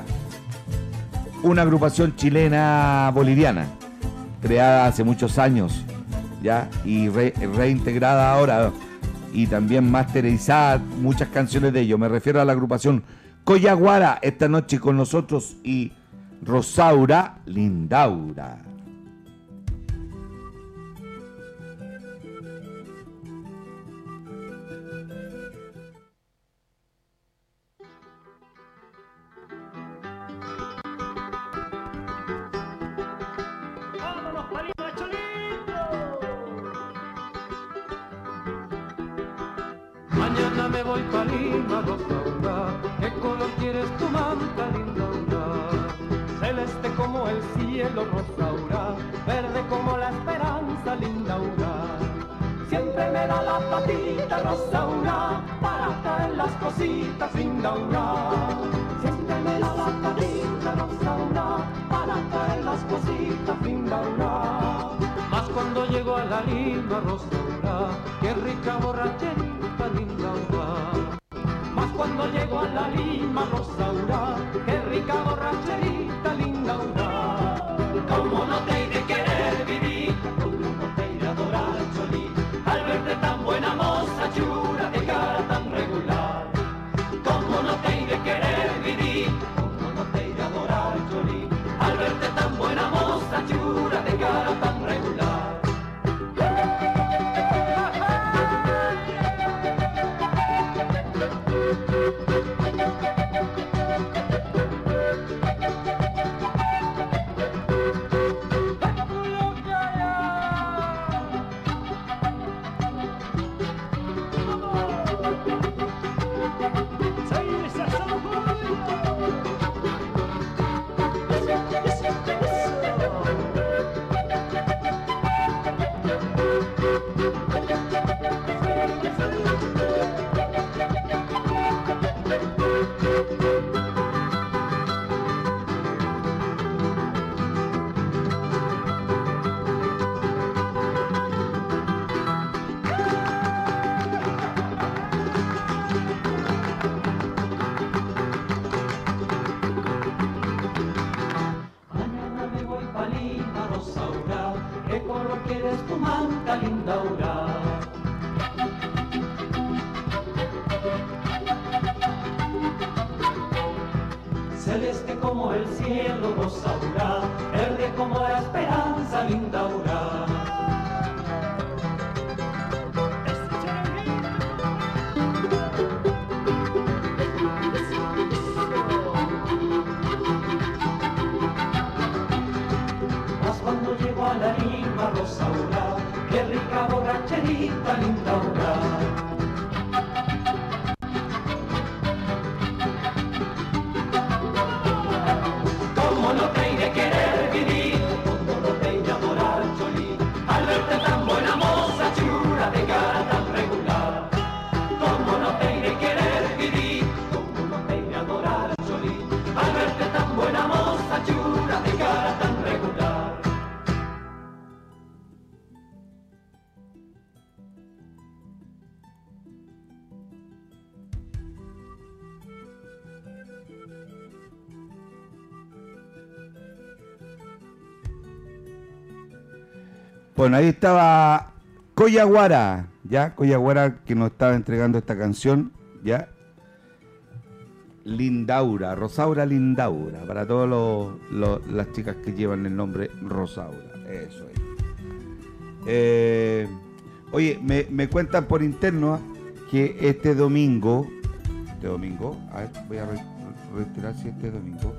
Una agrupación chilena boliviana creada hace muchos años ya y re, reintegrada ahora y también masterizada muchas canciones de ellos. Me refiero a la agrupación Coyaguara esta noche con nosotros y Rosaura Lindaura. ¡Vámonos para Lima, Cholito! Mañana me voy para Lima, Rosaura. ¿Qué color quieres tu manta, Lindaura? Celeste como el cielo, Rosaura, verde como la esperanza, Lindaura. Siempre me da la patita, Rosaura, para traer las cositas, Lindaura. Siempre me da la patita, Rosaura, para traer las cositas, Lindaura. Mas cuando llego a la Lima, Rosaura, qué rica borracherita, Lindaura. Mas cuando llego a la Lima, Rosaura, qué rica borracherita, Lindaura. Como no te he de querer vivir, como no te he de adorar, Cholí, al verte tan buena moza, chura, de cara tan regular. Como no ¿qué color quieres tu manta, Lindaura? Celeste como el cielo, Rosaura, verde como la esperanza, Lindaura. Mas cuando llego a la Lima, Rosaura, qué rica borracherita, Lindaura. Bueno, ahí estaba Coyaguara, ¿ya? Coyaguara que nos estaba entregando esta canción, ¿ya? Lindaura, Rosaura Lindaura, para todas las chicas que llevan el nombre Rosaura, eso es. Eh, oye, me, me cuentan por interno ¿eh? que este domingo, este domingo, a ver, voy a re, retirar si este domingo,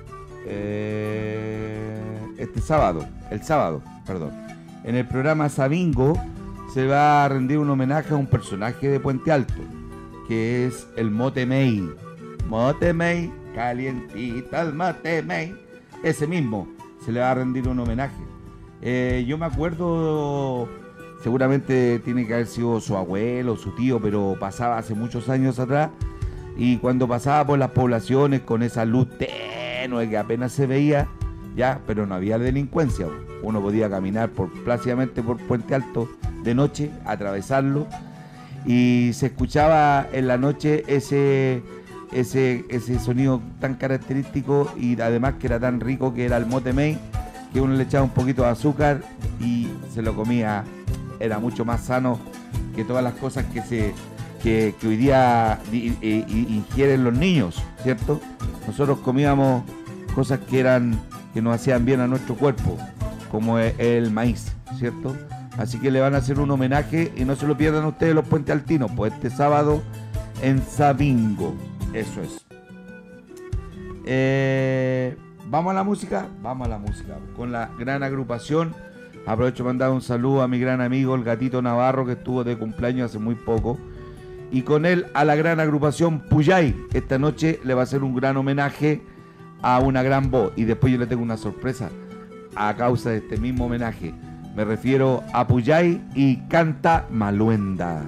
eh, este sábado, el sábado, perdón. En el programa Sabingo se va a rendir un homenaje a un personaje de Puente Alto, que es el Mote Mey. Mote Mey, calientita el Mote Mey. Ese mismo, se le va a rendir un homenaje. Eh, yo me acuerdo, seguramente tiene que haber sido su abuelo, su tío, pero pasaba hace muchos años atrás. Y cuando pasaba por las poblaciones con esa luz tenue que apenas se veía, ya, pero no había delincuencia. Uno podía caminar por, plácidamente por Puente Alto de noche, atravesarlo, y se escuchaba en la noche ese, ese, ese sonido tan característico, y además que era tan rico, que era el Mote Mey, que uno le echaba un poquito de azúcar y se lo comía. Era mucho más sano que todas las cosas que se que, que hoy día ingieren los niños, ¿cierto? Nosotros comíamos cosas que eran que nos hacían bien a nuestro cuerpo, como el maíz, ¿cierto? Así que le van a hacer un homenaje y no se lo pierdan ustedes los Puente Altinos, pues este sábado en Sabingo, eso es. Eh, ¿Vamos a la música? Vamos a la música, con la gran agrupación. Aprovecho para mandar un saludo a mi gran amigo, el Gatito Navarro, que estuvo de cumpleaños hace muy poco. Y con él a la gran agrupación Puyay. Esta noche le va a hacer un gran homenaje a una gran voz. Y después yo le tengo una sorpresa a causa de este mismo homenaje. Me refiero a Puyay y Canta Maluenda.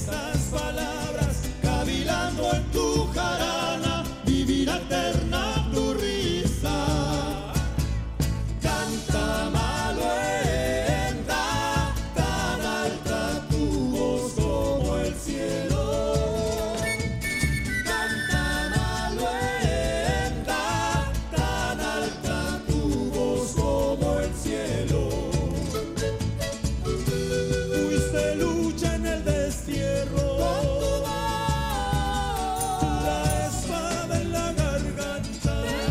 estas palabras, cavilando en tu jarana, vivirá eterna tu risa. Canta Maluenda, tan alta tu voz como el cielo. Canta Maluenda, tan alta tu voz como el cielo. Fuiste lucha en el destierro, la espada en la garganta.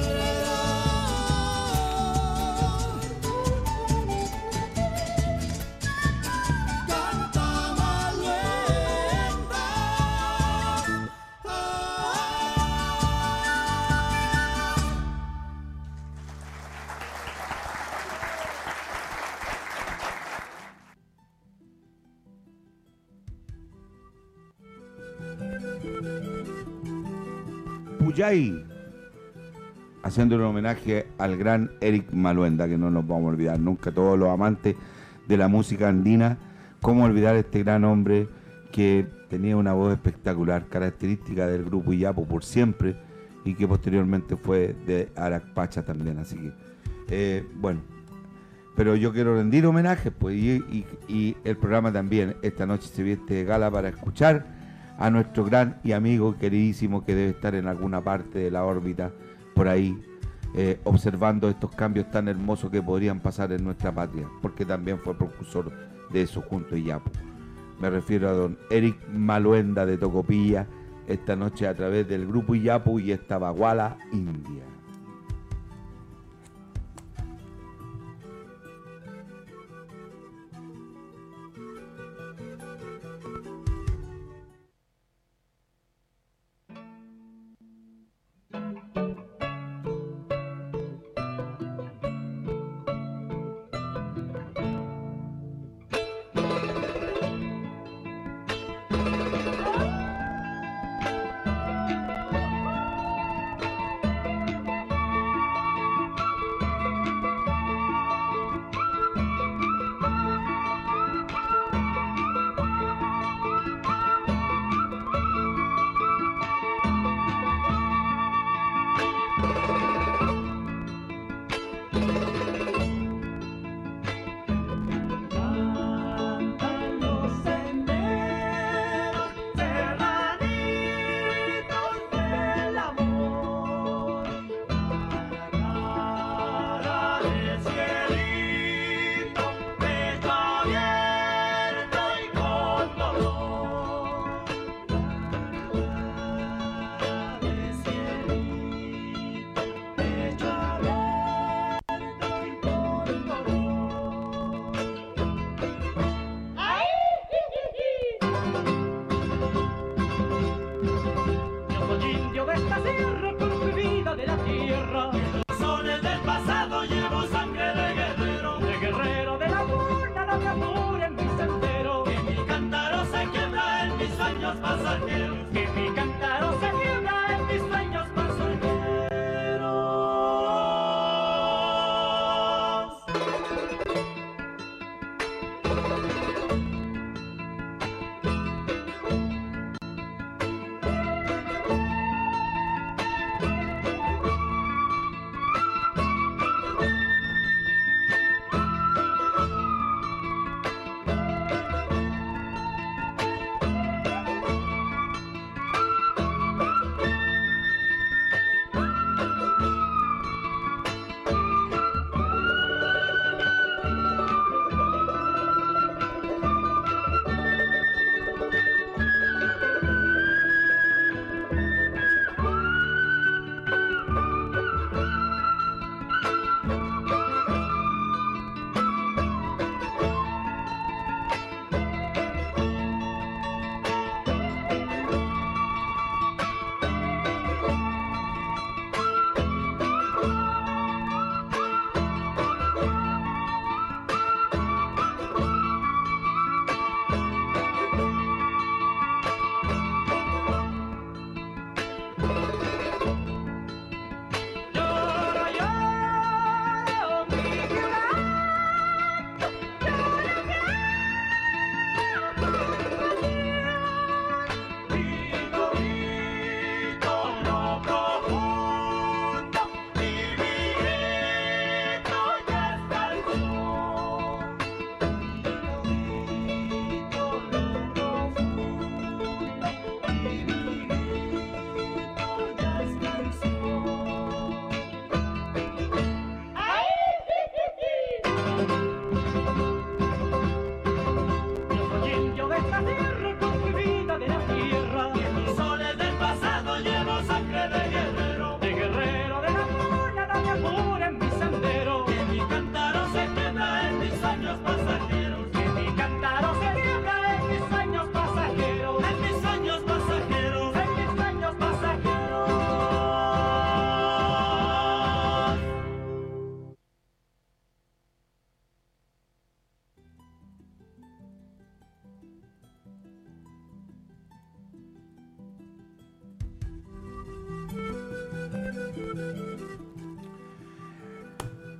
Canta Maluenda. Puyay, haciendo un homenaje al gran Eric Maluenda, que no nos vamos a olvidar nunca, todos los amantes de la música andina, cómo olvidar este gran hombre que tenía una voz espectacular, característica del grupo Iyapu por siempre, y que posteriormente fue de Aracpacha también, así que, eh, bueno, pero yo quiero rendir homenaje, pues, y, y- y el programa también, esta noche se viste de gala para escuchar a nuestro gran y amigo queridísimo que debe estar en alguna parte de la órbita, por ahí, eh, observando estos cambios tan hermosos que podrían pasar en nuestra patria, porque también fue precursor de eso junto a Iyapu. Me refiero a don Eric Maluenda de Tocopilla, esta noche a través del grupo Iyapu y esta Baguala India. Canta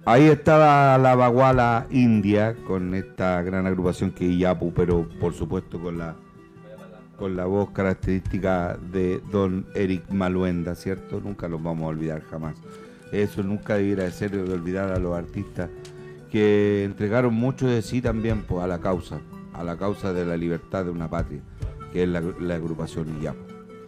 Ahí estaba la Baguala India con esta gran agrupación que es Iyapu, pero por supuesto con la con la voz característica de don Eric Maluenda, ¿cierto? Nunca los vamos a olvidar jamás. Eso nunca debiera de ser de olvidar a los artistas que entregaron mucho de sí también pues, a la causa, a la causa de la libertad de una patria, que es la, la agrupación Iyapu.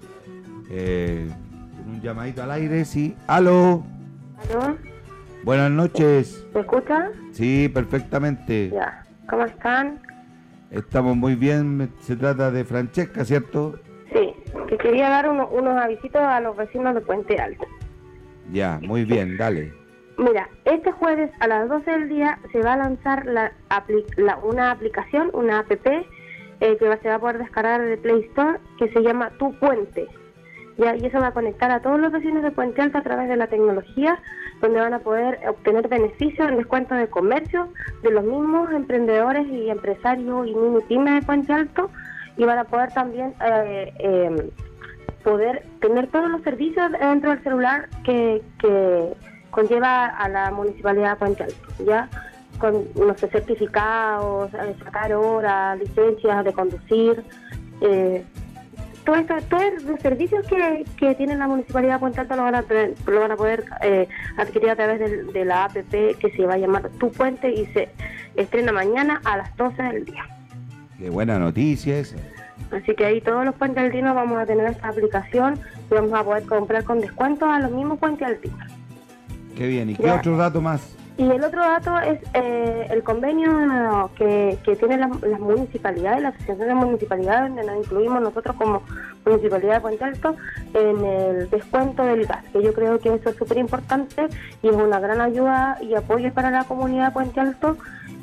Eh, un llamadito al aire, sí. ¡Aló! ¿Aló? Buenas noches. ¿Me escucha? Sí, perfectamente. Ya. ¿Cómo están? Estamos muy bien. Se trata de Francesca, ¿cierto? Sí, que quería dar uno- unos avisitos a los vecinos de Puente Alto. Ya, muy bien, dale. Mira, este jueves a las doce del día se va a lanzar la, apli- la- una aplicación, una app, eh, que va- se va a poder descargar de Play Store, que se llama Tu Puente. Ya, y eso va a conectar a todos los vecinos de Puente Alto a través de la tecnología, donde van a poder obtener beneficios en descuento de comercio de los mismos emprendedores y empresarios y mini pymes de Puente Alto, y van a poder también eh, eh, poder tener todos los servicios dentro del celular que, que conlleva a la Municipalidad de Puente Alto, ya con, no sé, certificados, eh, sacar horas, licencias de conducir, eh, todo esto, todos los servicios que, que tiene la Municipalidad de Puente Alto lo van a, tener- lo van a poder eh, adquirir a través de, de la app que se va a llamar Tu Puente y se estrena mañana a las doce del día. Qué buena noticia esa. Así que ahí todos los puentealtinos vamos a tener esta aplicación y vamos a poder comprar con descuentos a los mismos puentealtinos. Qué bien. ¿Y qué Ya. otro dato más? Y el otro dato es eh, el convenio que, que tienen las, las municipalidades, la asociación de municipalidades, donde nos incluimos nosotros como Municipalidad de Puente Alto en el descuento del gas, que yo creo que eso es súper importante y es una gran ayuda y apoyo para la comunidad de Puente Alto.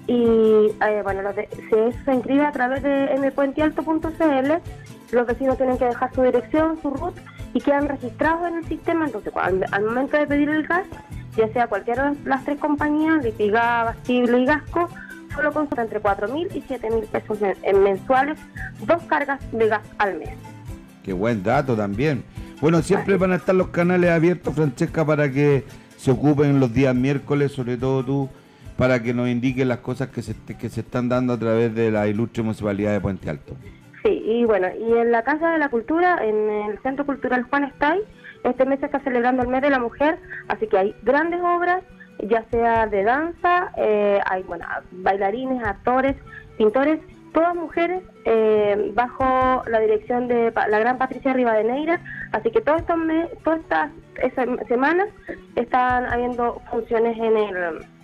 Y eh, bueno, los de- se, se inscribe a través de eme puente alto punto ce ele. Los vecinos tienen que dejar su dirección, su root y quedan registrados en el sistema. Entonces, al, al momento de pedir el gas, ya sea cualquiera de las tres compañías, Lipigas, Bastible y Gasco, solo consume entre cuatro mil y siete mil pesos men- en mensuales, dos cargas de gas al mes. Qué buen dato también. Bueno, siempre van a estar los canales abiertos, Francesca, para que se ocupen los días miércoles, sobre todo tú, para que nos indiquen las cosas que se, que se están dando a través de la ilustre Municipalidad de Puente Alto. Sí, y bueno, y en la Casa de la Cultura, en el Centro Cultural Juan Estay, este mes se está celebrando el mes de la mujer, así que hay grandes obras, ya sea de danza, eh, hay bueno, bailarines, actores, pintores, todas mujeres, eh, bajo la dirección de pa- la gran Patricia Rivadeneira, así que todos estos me- todas estas esas semanas están habiendo funciones en el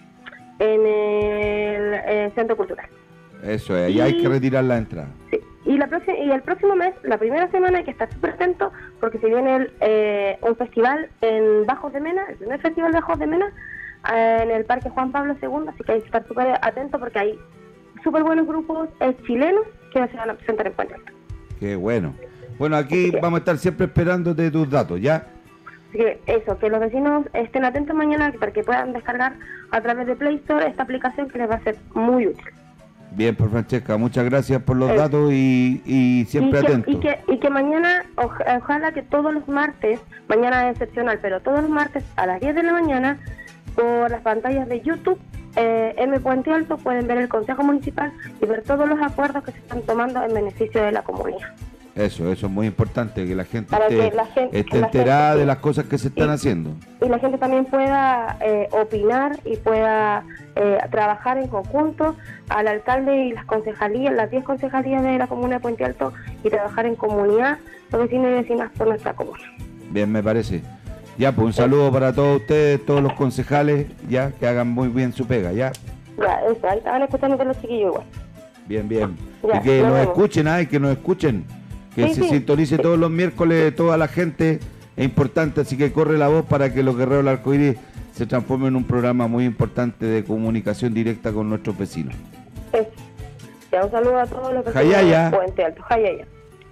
en el, eh, Centro Cultural. Eso es, y hay que retirar la entrada. Y, la próxima, y el próximo mes, la primera semana, hay que estar súper atento porque se viene el, eh, un festival en Bajos de Mena, el primer festival de Bajos de Mena, eh, en el Parque Juan Pablo segundo, así que hay que estar súper atento porque hay súper buenos grupos eh, chilenos que se van a presentar en Puente Alto. Qué bueno. Bueno, aquí vamos a estar siempre esperándote tus datos, ¿ya? Así que eso, que los vecinos estén atentos mañana para que puedan descargar a través de Play Store esta aplicación que les va a ser muy útil. Bien, por Francesca, muchas gracias por los Eh, datos y, y siempre y que, atentos. y que, y que mañana, oj- ojalá que todos los martes, mañana es excepcional, pero todos los martes a las diez de la mañana, por las pantallas de YouTube, eh, M Puente Alto, pueden ver el Consejo Municipal y ver todos los acuerdos que se están tomando en beneficio de la comunidad. Eso, eso es muy importante, que la gente Para esté, que la gente- esté la enterada gente- de las cosas que se están y- haciendo. Y la gente también pueda eh, opinar y pueda eh, trabajar en conjunto al alcalde y las concejalías, las diez concejalías de la comuna de Puente Alto y trabajar en comunidad, los vecinos y vecinas por nuestra comuna. Bien, me parece. Ya, pues un saludo para todos ustedes, todos los concejales, ya, que hagan muy bien su pega, ya. Ya, eso, ahí estaban escuchando de los chiquillos igual. Bien, bien. Ya, y que nos nos vemos. escuchen, ay, que nos escuchen. Que Sí, se sí. sintonice todos los miércoles toda la gente. Es importante, así que corre la voz para que los Guerreros del Arcoíris se transformen en un programa muy importante de comunicación directa con nuestros vecinos. Eso. Ya, un saludo a todos los vecinos Jayaya. de Puente Alto. Jayaya.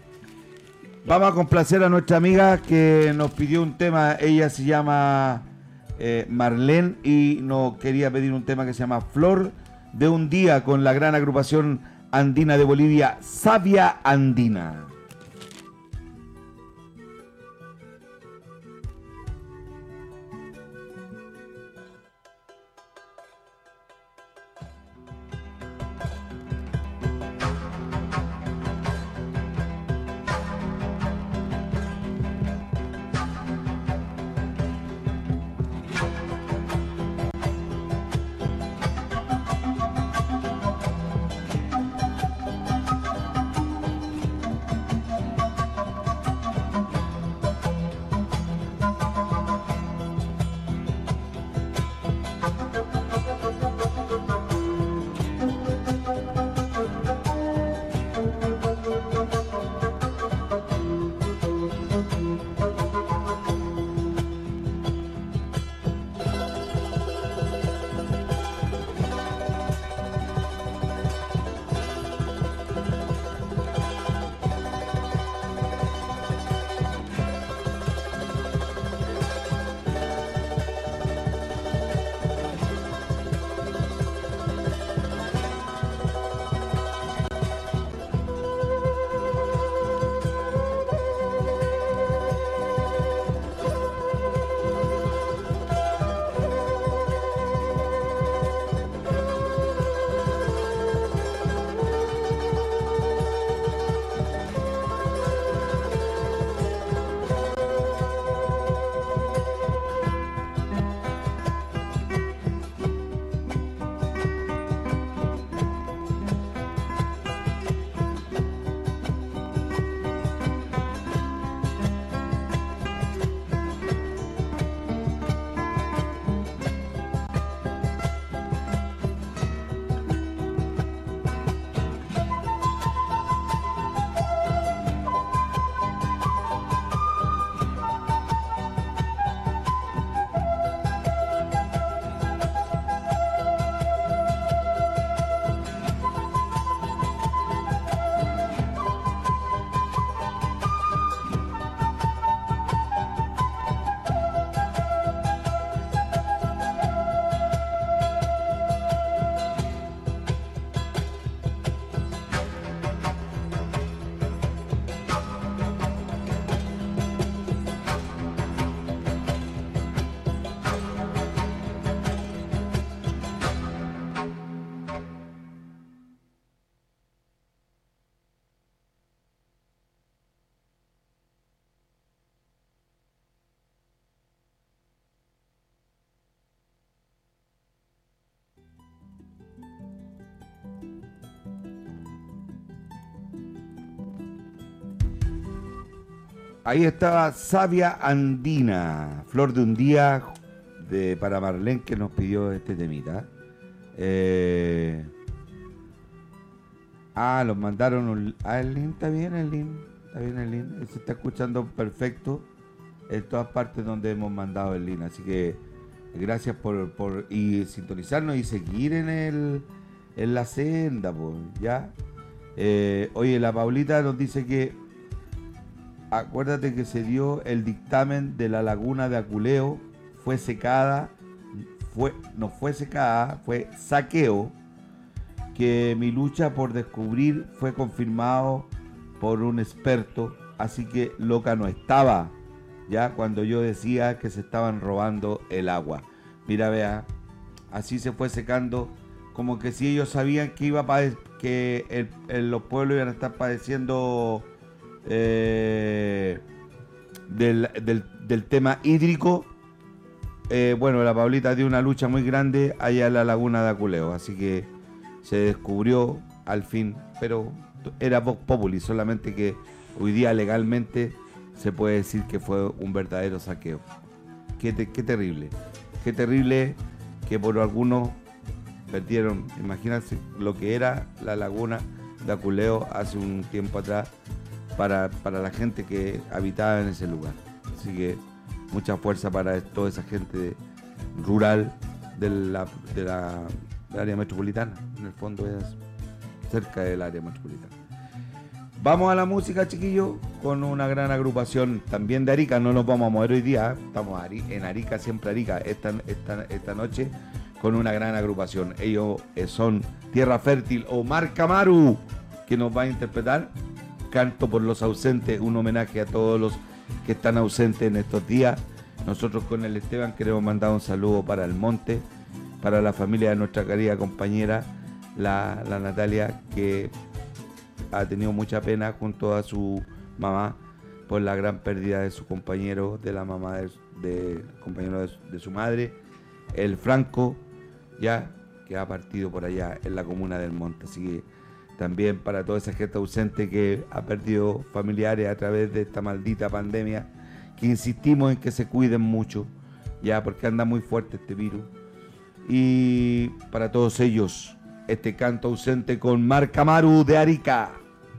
Vamos a complacer a nuestra amiga que nos pidió un tema. Ella se llama eh, Marlene y nos quería pedir un tema que se llama Flor de un Día con la gran agrupación andina de Bolivia, Savia Andina. Ahí estaba Savia Andina, Flor de un Día, de, para Marlene, que nos pidió este temita. Eh, ah, los mandaron. Un, ah, el link está bien, el link. Está bien el link. Se está escuchando perfecto en todas partes donde hemos mandado el link. Así que gracias por, por y sintonizarnos y seguir en el en la senda, pues, ya. Eh, oye, la Paulita nos dice que acuérdate que se dio el dictamen de la laguna de Aculeo, fue secada, fue, no fue secada, fue saqueo, que mi lucha por descubrir fue confirmado por un experto, así que loca no estaba, ya cuando yo decía que se estaban robando el agua. Mira, vea, así se fue secando, como que si ellos sabían que iba a pade- que el, el, los pueblos iban a estar padeciendo eh, del, del, del tema hídrico. Eh, bueno, la Paulita dio una lucha muy grande allá en la laguna de Aculeo, así que se descubrió al fin, pero era Vox Populi, solamente que hoy día legalmente se puede decir que fue un verdadero saqueo. Qué, te, qué terrible, qué terrible que por algunos perdieron, imagínense lo que era la laguna de Aculeo hace un tiempo atrás para, para la gente que habitaba en ese lugar. Así que mucha fuerza para toda esa gente rural de la, de la del área metropolitana. En el fondo es cerca del área metropolitana. Vamos a la música, chiquillos, con una gran agrupación también de Arica. No nos vamos a mover hoy día, estamos en Arica, siempre Arica, esta, esta, esta noche con una gran agrupación. Ellos son Tierra Fértil, Omar Camaru, que nos va a interpretar Canto por los Ausentes, un homenaje a todos los que están ausentes en estos días. Nosotros con el Esteban queremos mandar un saludo para el Monte, para la familia de nuestra querida compañera, la, la Natalia, que ha tenido mucha pena junto a su mamá por la gran pérdida de su compañero, de la mamá de, de compañero de, de su madre, el Franco, ya que ha partido por allá en la comuna del Monte. Así que también para toda esa gente ausente que ha perdido familiares a través de esta maldita pandemia, que insistimos en que se cuiden mucho, ya porque anda muy fuerte este virus. Y para todos ellos, este canto ausente con Mar Camaru de Arica.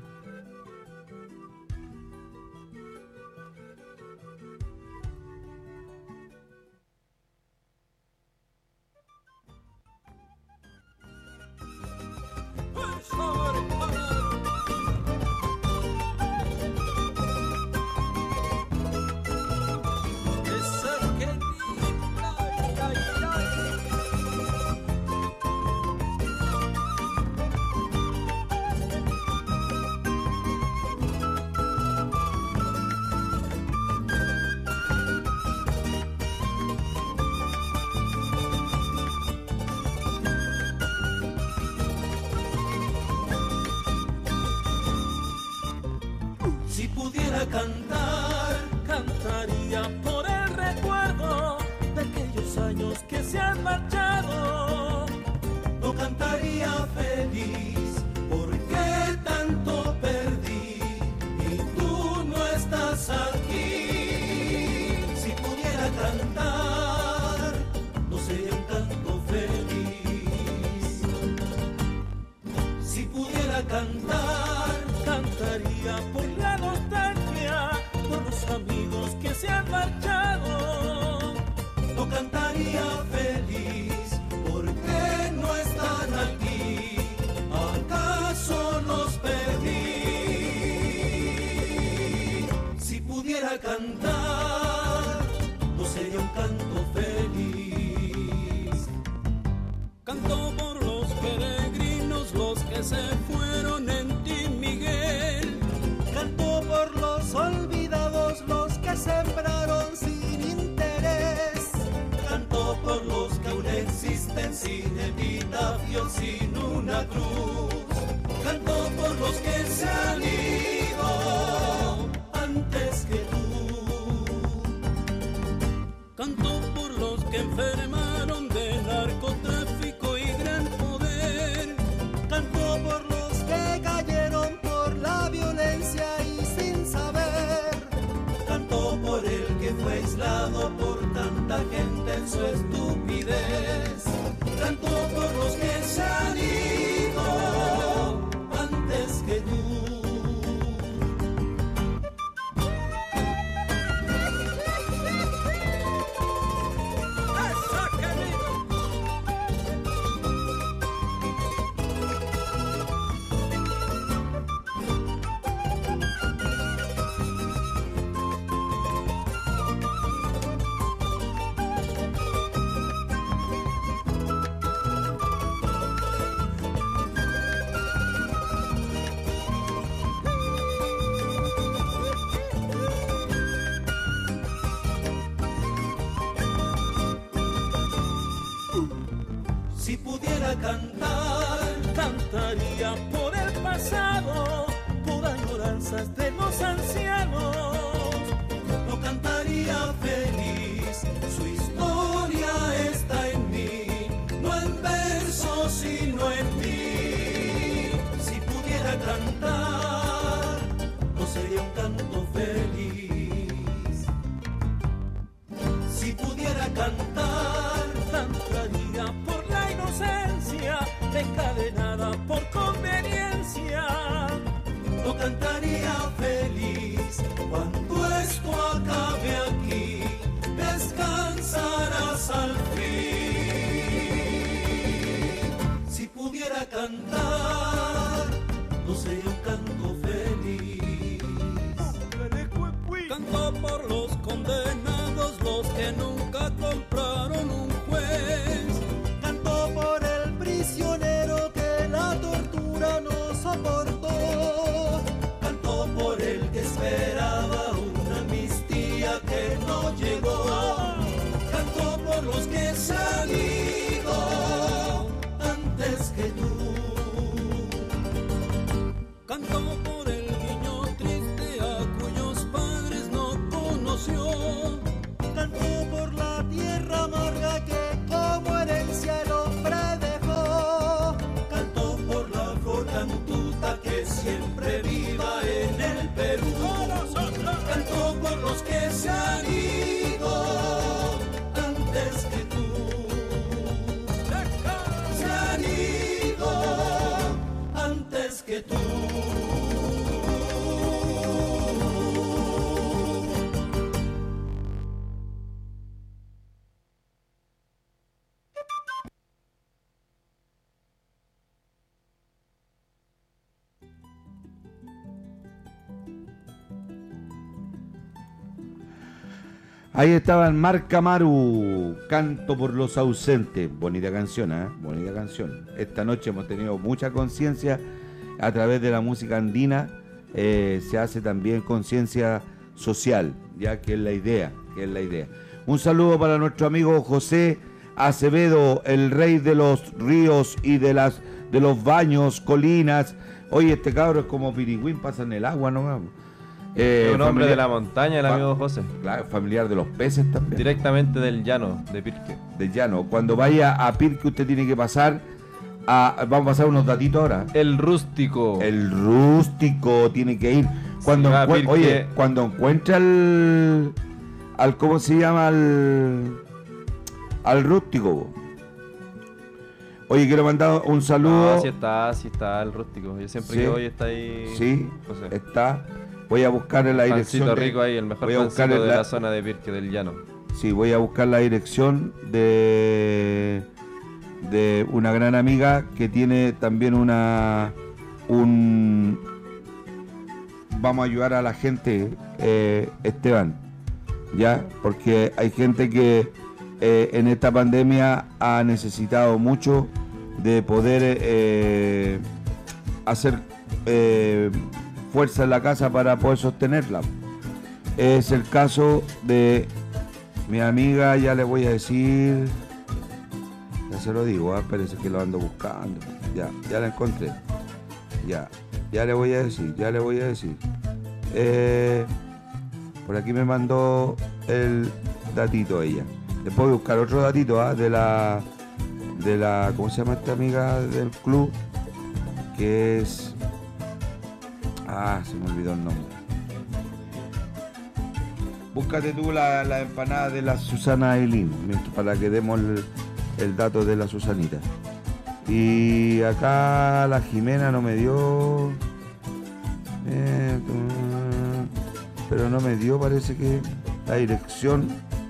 Si pudiera cantar, cantaría por el recuerdo de aquellos años que se han marchado. No cantaría feliz porque tanto perdí y tú no estás aquí. Si pudiera cantar, no sería un canto feliz. Si pudiera cantar, cantaría por la nostalgia, por los amigos que se han marchado. No cantaría feliz porque no están aquí. ¿Acaso los perdí? Si pudiera cantar, no sería un canto feliz. Canto por los peregrinos, los que se fueron en ti, Miguel. Canto por los olvidados, los que sembraron sin interés. Canto por los que aún existen sin epitafio, sin una cruz. Canto por los que se han ido antes que tú. Canto por los que enfermaron de narcotráfico y gran poder. Canto por los que cayeron por la violencia y sin saber. en su estupidez. Canto por los que se han ido antes que tú. Si pudiera cantar, cantaría por el pasado, por añoranzas de los ancianos. No cantaría feliz, su historia está en mí, no en versos sino en mí. Si pudiera cantar, no sería un canto feliz. Si pudiera cantar, cantaría por la inocencia, encadenada por conveniencia. No cantaría feliz, cuando esto acabe aquí, descansarás al fin. Si pudiera cantar, no sería un canto feliz. Canto por los condenados, los que nunca compraron un juez. Canto por el prisionero que la tortura no soportó. Canto por el que esperaba una amnistía que no llegó. Canto por los que se han ido antes que tú. Canto por el niño triste a cuyos padres no conoció. Canto por la tierra amarga que como herencia el hombre dejó. Canto por la flor cantuta que siempre viva en el Perú. Canto por los que se han ido antes que tú. Se han ido antes que tú. Ahí estaba el Marca Maru, Canto por los ausentes. Bonita canción, ¿eh? Bonita canción. Esta noche hemos tenido mucha conciencia a través de la música andina. Eh, se hace también conciencia social, ya que es la idea, que es la idea. Un saludo para nuestro amigo José Acevedo, el rey de los ríos y de las de los baños, colinas. Oye, este cabro es como pirigüín, pasa en el agua, ¿no? Eh, es un hombre familiar, de la montaña, el amigo José. Claro, familiar de los peces también. Directamente del llano, de Pirque. Del llano. Cuando vaya a Pirque usted tiene que pasar a... Vamos a pasar unos datitos ahora. El rústico. El rústico tiene que ir. Cuando sí, encue- Oye, cuando encuentra al... al ¿Cómo se llama? Al... Al rústico. Oye, quiero mandar un saludo. Ah, sí está, sí está el rústico. Yo siempre Sí. que voy está ahí. Sí, José. está. Voy a buscar la dirección. Pancito de- rico ahí, el mejor voy a pancito buscar de la- la zona de Pirque, del llano. Sí, voy a buscar la dirección de de una gran amiga que tiene también una un vamos a ayudar a la gente, eh, Esteban, ya, porque hay gente que eh, en esta pandemia ha necesitado mucho de poder eh, hacer eh, fuerza en la casa para poder sostenerla. Es el caso de mi amiga, ya le voy a decir, ya se lo digo, ah, parece que lo ando buscando, ya, ya la encontré, ya, ya le voy a decir, ya le voy a decir. Eh, por aquí me mandó el datito ella. Después voy a buscar otro datito, ah, de la, de la, ¿cómo se llama esta amiga del club? Que es, ah, se me olvidó el nombre. Búscate tú la, la empanada de la Susana Ailín, para que demos el, el dato de la Susanita. Y acá la Jimena no me dio... Eh, pero no me dio, parece que la dirección.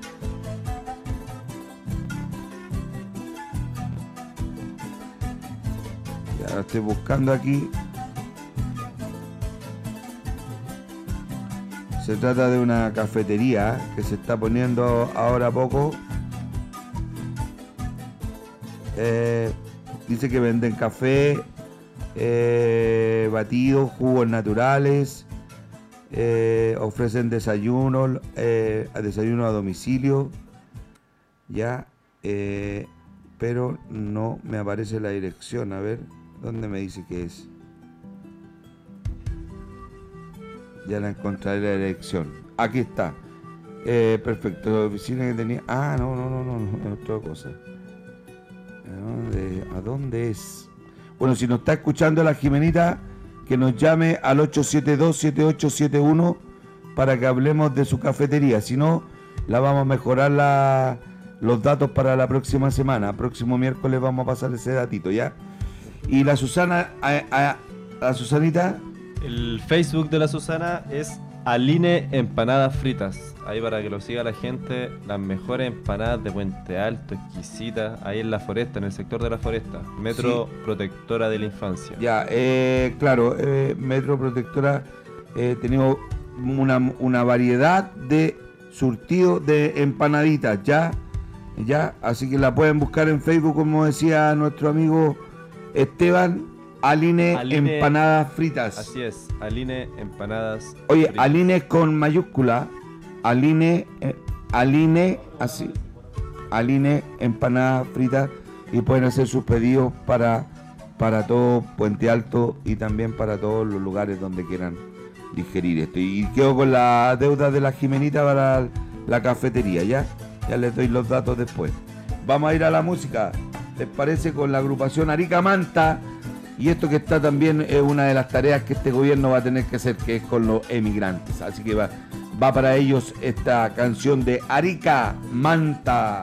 Ya la estoy buscando aquí. Se trata de una cafetería que se está poniendo ahora a poco. Eh, dice que venden café, eh, batidos, jugos naturales, eh, ofrecen desayuno, eh, desayuno a domicilio, ya, eh, pero no me aparece la dirección. A ver, ¿dónde me dice que es? Ya la encontraré la dirección. Aquí está. Eh, perfecto. La oficina que tenía. Ah, no, no, no, no, no, es otra cosa. ¿A dónde, ¿A dónde es? Bueno, si nos está escuchando la Jimenita, que nos llame al ocho siete dos, siete ocho siete uno para que hablemos de su cafetería. Si no, la vamos a mejorar la, los datos para la próxima semana. Próximo miércoles vamos a pasar ese datito, ¿ya? Y la Susana, a, a, a la Susanita. El Facebook de la Susana es Aline Empanadas Fritas. Ahí para que lo siga la gente, las mejores empanadas de Puente Alto, exquisitas, ahí en la Foresta, en el sector de la Foresta. Metro sí. Protectora de la Infancia. Ya, eh, claro, eh, Metro Protectora, eh, tenemos una, una variedad de surtido de empanaditas, ya, ya, así que la pueden buscar en Facebook, como decía nuestro amigo Esteban. Aline, Aline Empanadas Fritas. Así es, Aline Empanadas Oye, fritas. Aline con mayúscula. Aline, eh, Aline, así. Aline Empanadas Fritas. Y pueden hacer sus pedidos para, para todo Puente Alto y también para todos los lugares donde quieran digerir esto. Y quedo con la deuda de la Jimenita para la cafetería, ¿ya? Ya les doy los datos después. Vamos a ir a la música. ¿Les parece? Con la agrupación Arica Manta. Y esto que está también es una de las tareas que este gobierno va a tener que hacer, que es con los emigrantes. Así que va, va para ellos esta canción de Arica Manta.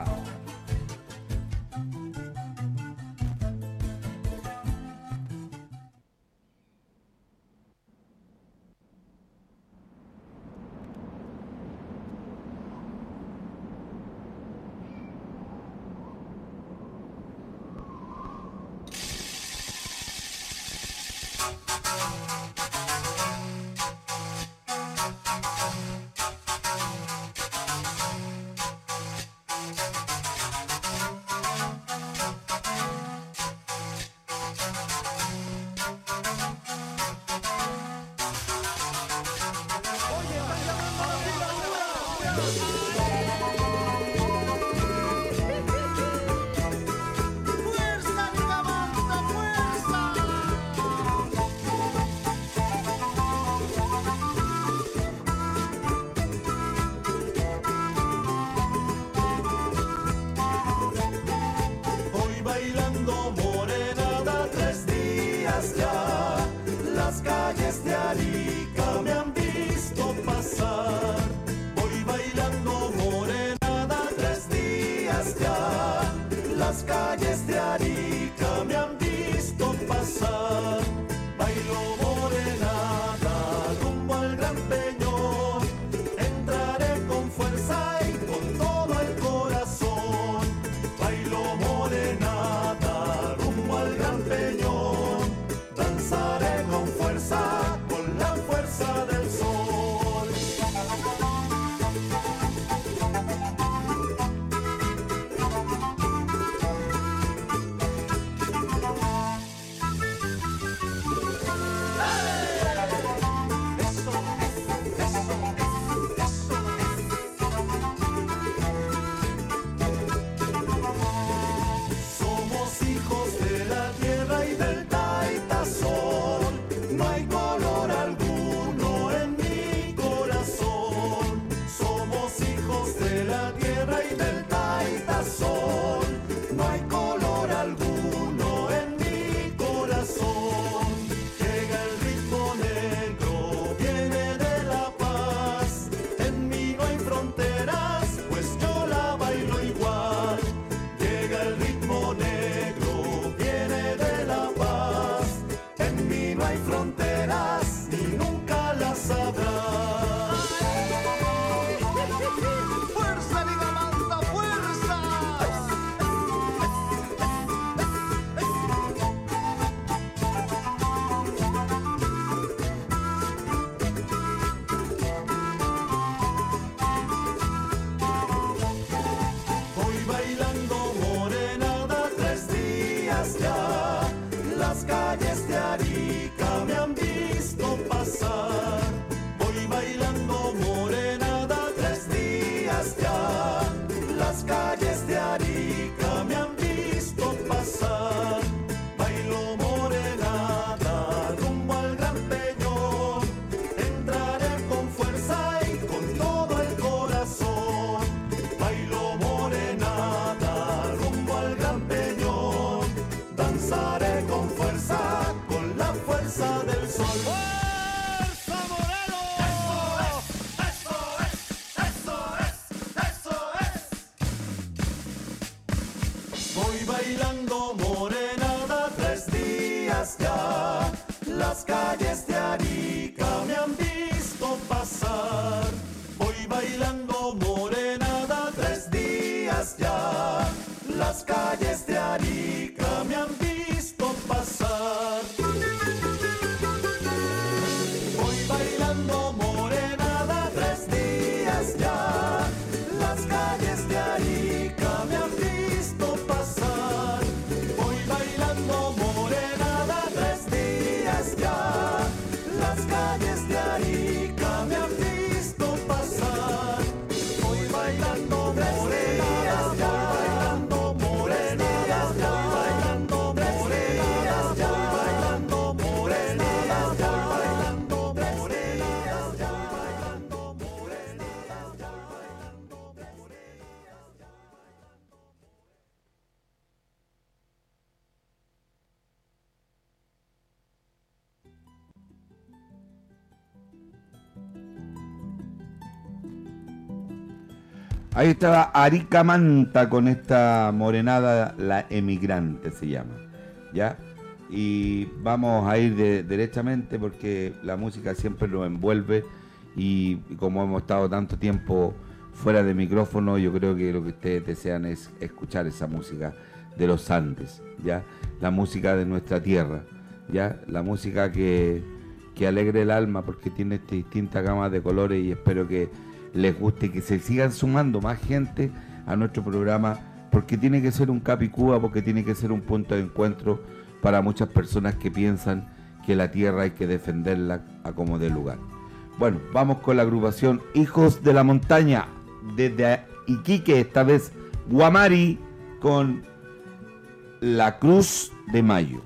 días ya, las calles de Arica me han visto pasar. Voy bailando morenada tres días ya, las calles de Arica me han visto pasar. Bailo morenada rumbo al Gran Peñón, entraré con fuerza y con todo el corazón. Bailo morenada rumbo al Gran Peñón, danzaré con fuerza, con la fuerza del sol. ¡Fuerza, Moreno! Eso es, eso es, eso es, eso es. Voy bailando morenada tres días ya, las calles de Arica me han visto pasar. Voy bailando morenada tres días ya, las calles de Arica me han visto pasar. Voy bailando morenada tres días ya, las calles de Arica me han visto pasar. Voy bailando morenada tres días ya, las calles de Arica me han visto pasar. Voy bailando morenada ya, bailando morenada ya, bailando morenada ya, bailando morenada ya, bailando morenada ya, bailando morenada ya, bailando morenada ya. Ahí estaba Arica Manta con esta morenada, La Emigrante se llama, ¿ya? Y vamos a ir de- derechamente porque la música siempre nos envuelve y, y como hemos estado tanto tiempo fuera de micrófono, yo creo que lo que ustedes desean es escuchar esa música de los Andes, ¿ya? La música de nuestra tierra, ¿ya? La música que, que alegre el alma porque tiene esta distinta gama de colores y espero que les guste y que se sigan sumando más gente a nuestro programa porque tiene que ser un Capicúa, porque tiene que ser un punto de encuentro para muchas personas que piensan que la tierra hay que defenderla a como dé lugar. Bueno, vamos con la agrupación Hijos de la Montaña desde Iquique, esta vez Guamari con La Cruz de Mayo.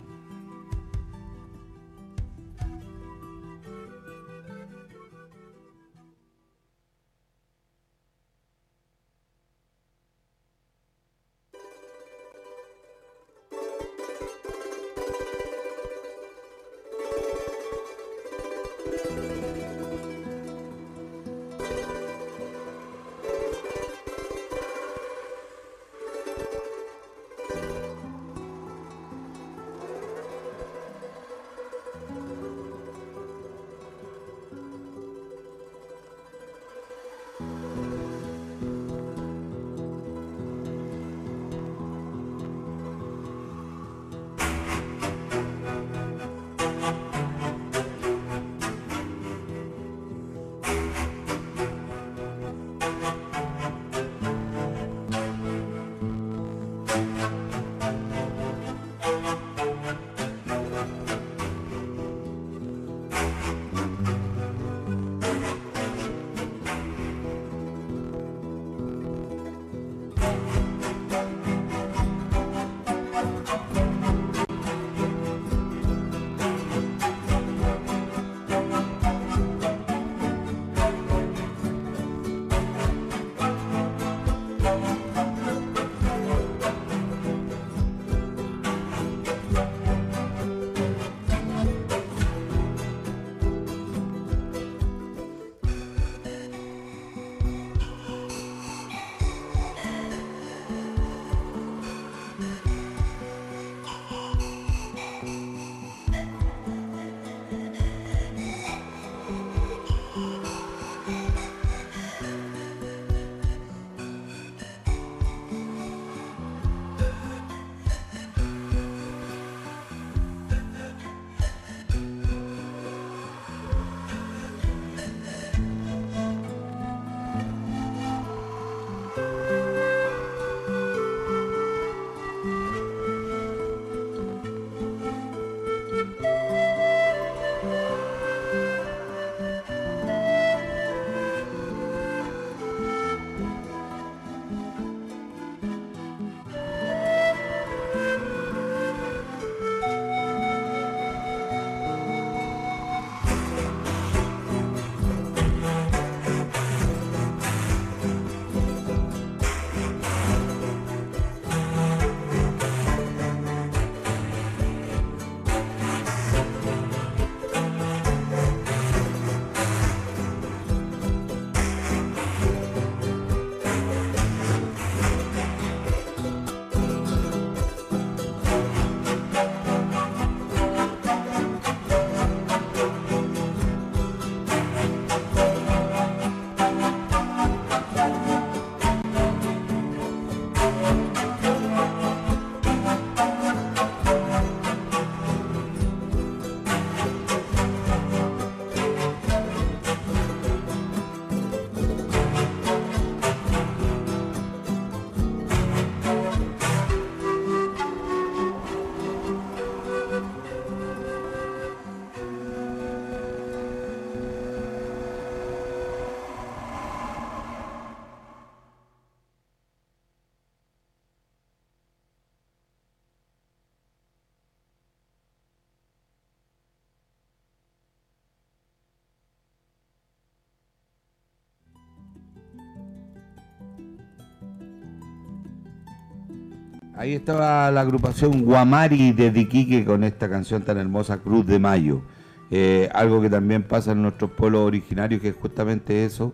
Ahí estaba la agrupación Guamari de Iquique con esta canción tan hermosa, Cruz de Mayo. Eh, algo que también pasa en nuestros pueblos originarios, que es justamente eso,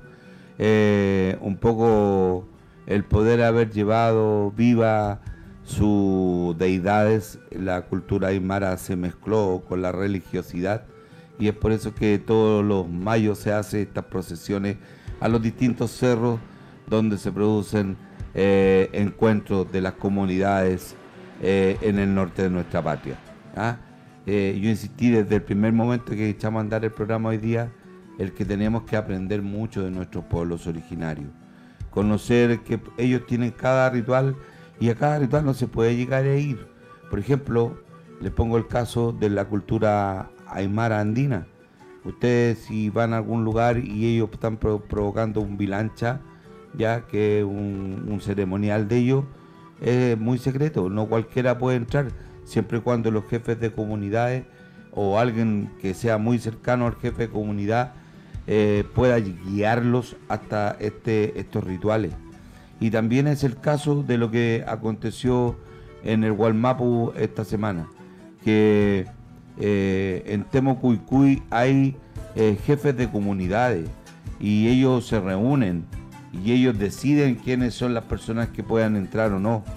eh, un poco el poder haber llevado viva sus deidades. La cultura aymara se mezcló con la religiosidad y es por eso que todos los mayos se hacen estas procesiones a los distintos cerros donde se producen eh, encuentros de las comunidades eh, en el norte de nuestra patria. ¿ah? Eh, yo insistí desde el primer momento que echamos a andar el programa hoy día, el que tenemos que aprender mucho de nuestros pueblos originarios, conocer que ellos tienen cada ritual y a cada ritual no se puede llegar a ir. Por ejemplo, les pongo el caso de la cultura aymara andina. Ustedes si van a algún lugar y ellos están pro provocando un bilancha, ya que es un, un ceremonial de ellos, es muy secreto, no cualquiera puede entrar, siempre y cuando los jefes de comunidades o alguien que sea muy cercano al jefe de comunidad eh, pueda guiarlos hasta este, estos rituales. Y también es el caso de lo que aconteció en el Gualmapu esta semana, que eh, en Temocuycuy hay eh, jefes de comunidades y ellos se reúnen y ellos deciden quiénes son las personas que puedan entrar o no.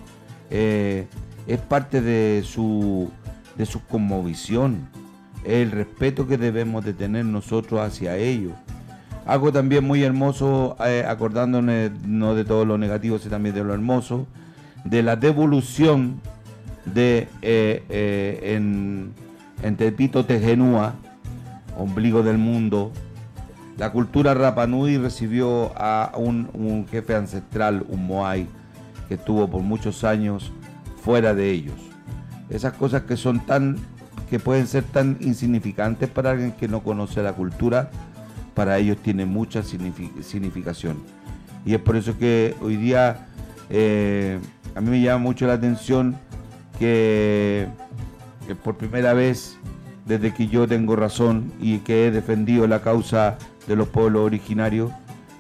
Eh, es parte de su, de su cosmovisión, el respeto que debemos de tener nosotros hacia ellos. Algo también muy hermoso, eh, acordándonos no de todo lo negativo, sino también de lo hermoso, de la devolución de eh, eh, en, en Tepito Tejenúa, ombligo del mundo. La cultura Rapa Nui recibió a un, un jefe ancestral, un Moai, que estuvo por muchos años fuera de ellos. Esas cosas que son tan, que pueden ser tan insignificantes para alguien que no conoce la cultura, para ellos tiene mucha signific significación. Y es por eso que hoy día eh, a mí me llama mucho la atención que, que por primera vez desde que yo tengo razón y que he defendido la causa de los pueblos originarios,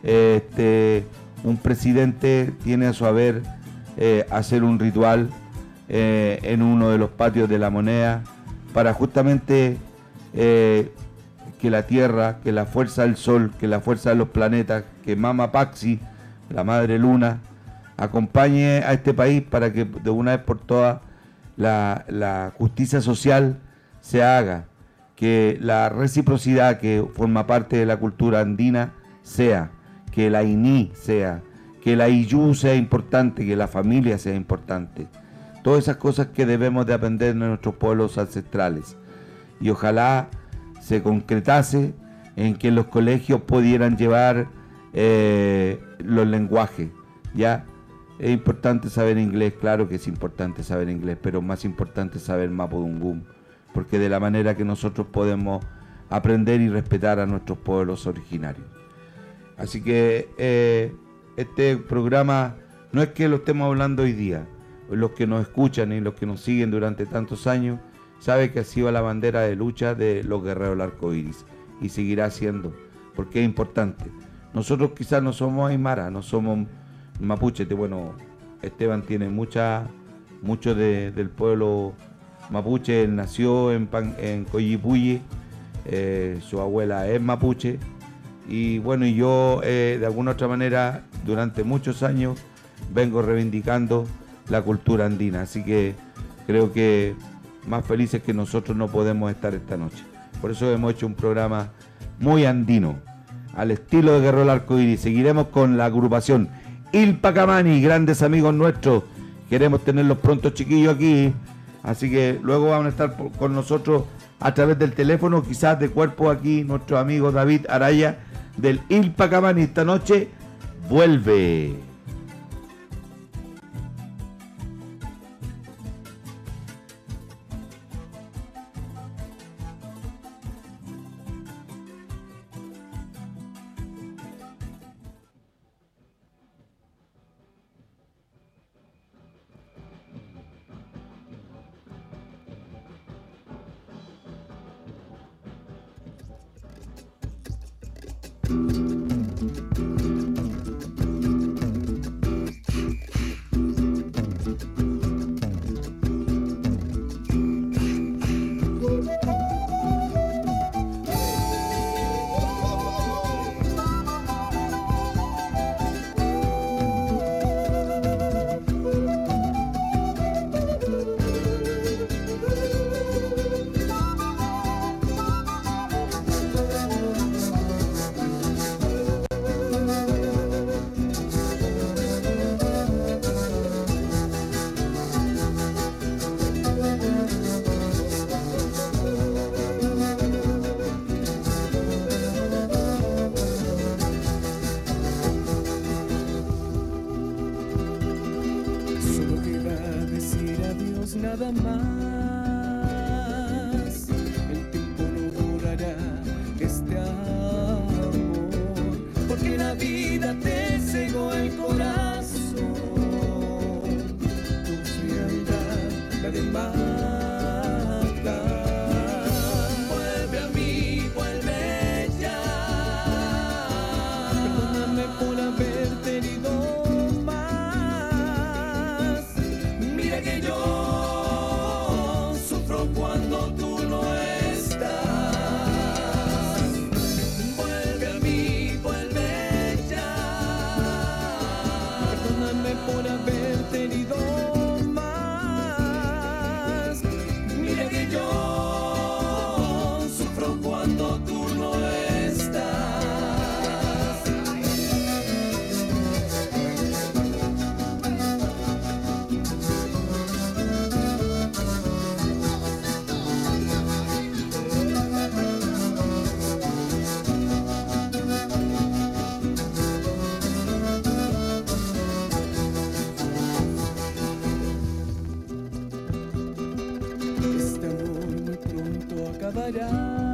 este, un presidente tiene a su haber eh, hacer un ritual eh, en uno de los patios de La Moneda para justamente eh, que la tierra, que la fuerza del sol, que la fuerza de los planetas, que Mama Paxi, la madre luna, acompañe a este país para que de una vez por todas la, la justicia social se haga, que la reciprocidad que forma parte de la cultura andina sea, que la iní sea, que la iyú sea importante, que la familia sea importante. Todas esas cosas que debemos de aprender de nuestros pueblos ancestrales. Y ojalá se concretase en que los colegios pudieran llevar eh, los lenguajes, ¿ya? Es importante saber inglés, claro que es importante saber inglés, pero más importante es saber mapudungún, porque de la manera que nosotros podemos aprender y respetar a nuestros pueblos originarios. Así que eh, este programa no es que lo estemos hablando hoy día, los que nos escuchan y los que nos siguen durante tantos años sabe que ha sido la bandera de lucha de los guerreros del arco iris y seguirá siendo, porque es importante. Nosotros quizás no somos aymara, no somos mapuche. Bueno, Esteban tiene mucha, mucho de, del pueblo mapuche. Él nació en, Pan, en Coyipulli, eh, su abuela es mapuche y bueno, y yo eh, de alguna otra manera durante muchos años vengo reivindicando la cultura andina, así que creo que más felices que nosotros no podemos estar esta noche. Por eso hemos hecho un programa muy andino, al estilo de Guerrero del Arco Iris. Seguiremos con la agrupación Ilpacamani, grandes amigos nuestros. Queremos tenerlos pronto, chiquillos, aquí. Así que luego van a estar con nosotros a través del teléfono, quizás de cuerpo aquí, nuestro amigo David Araya del Ilpacamani. Esta noche vuelve. años nada más. El tiempo no borrará este amor, porque la vida te cegó el corazón. Tu frialdad la de mata. Vuelve a mí, vuelve ya. Perdóname por haberte herido más. Mira que yo sufro cuando tú no estás. Vuelve a mí, vuelve ya. Perdóname por haberte herido más. Mira que yo sufro cuando tú no estás. Este amor muy pronto acabará.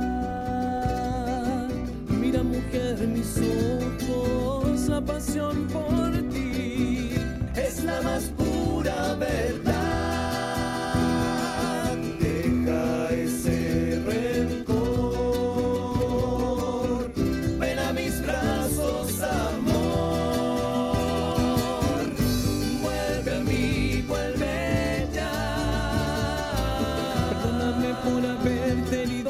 Mira, mujer, mis ojos, la pasión por ti es la más pura verdad. Deja ese rencor, ven a mis brazos, amor. Vuelve a mí, vuelve ya. Perdóname por haberte herido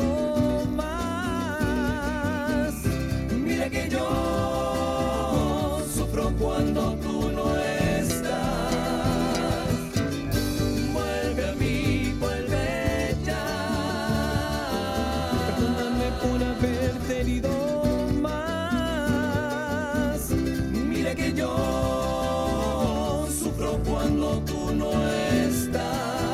más. Mira que yo sufro cuando tú no estás. Vuelve a mí, vuelve ya. Perdóname por haberte herido más. Mira que yo sufro cuando tú no estás.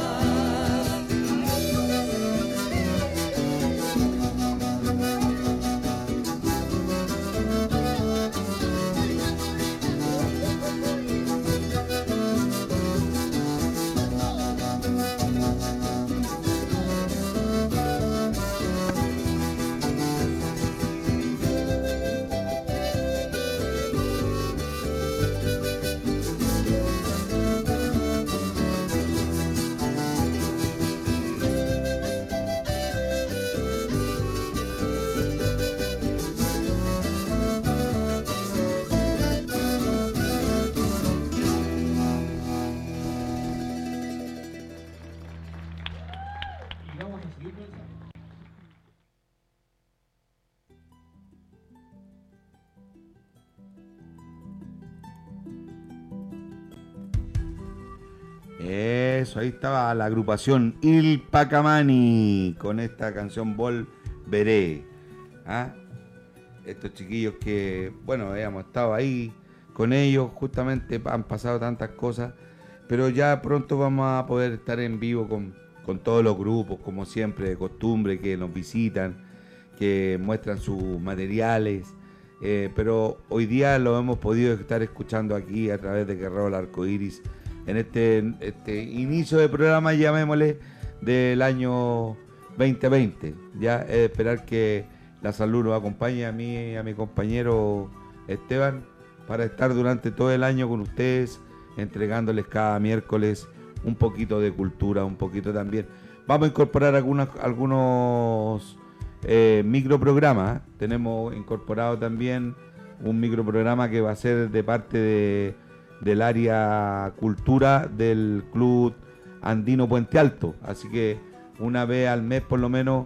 Eso, ahí estaba la agrupación Il Pacamani con esta canción Volveré. ¿Ah? Estos chiquillos que, bueno, habíamos estado ahí con ellos, justamente han pasado tantas cosas, pero ya pronto vamos a poder estar en vivo con, con todos los grupos, como siempre, de costumbre, que nos visitan, que muestran sus materiales, eh, pero hoy día lo hemos podido estar escuchando aquí a través de Guerrero del Arcoiris, en este, este inicio de programa, llamémosle, del año veinte veinte. Ya es de esperar que la salud nos acompañe a mí y a mi compañero Esteban para estar durante todo el año con ustedes, entregándoles cada miércoles un poquito de cultura, un poquito también. Vamos a incorporar algunas, algunos eh, microprogramas. ¿eh? Tenemos incorporado también un microprograma que va a ser de parte de del área cultura del Club Andino Puente Alto, así que una vez al mes por lo menos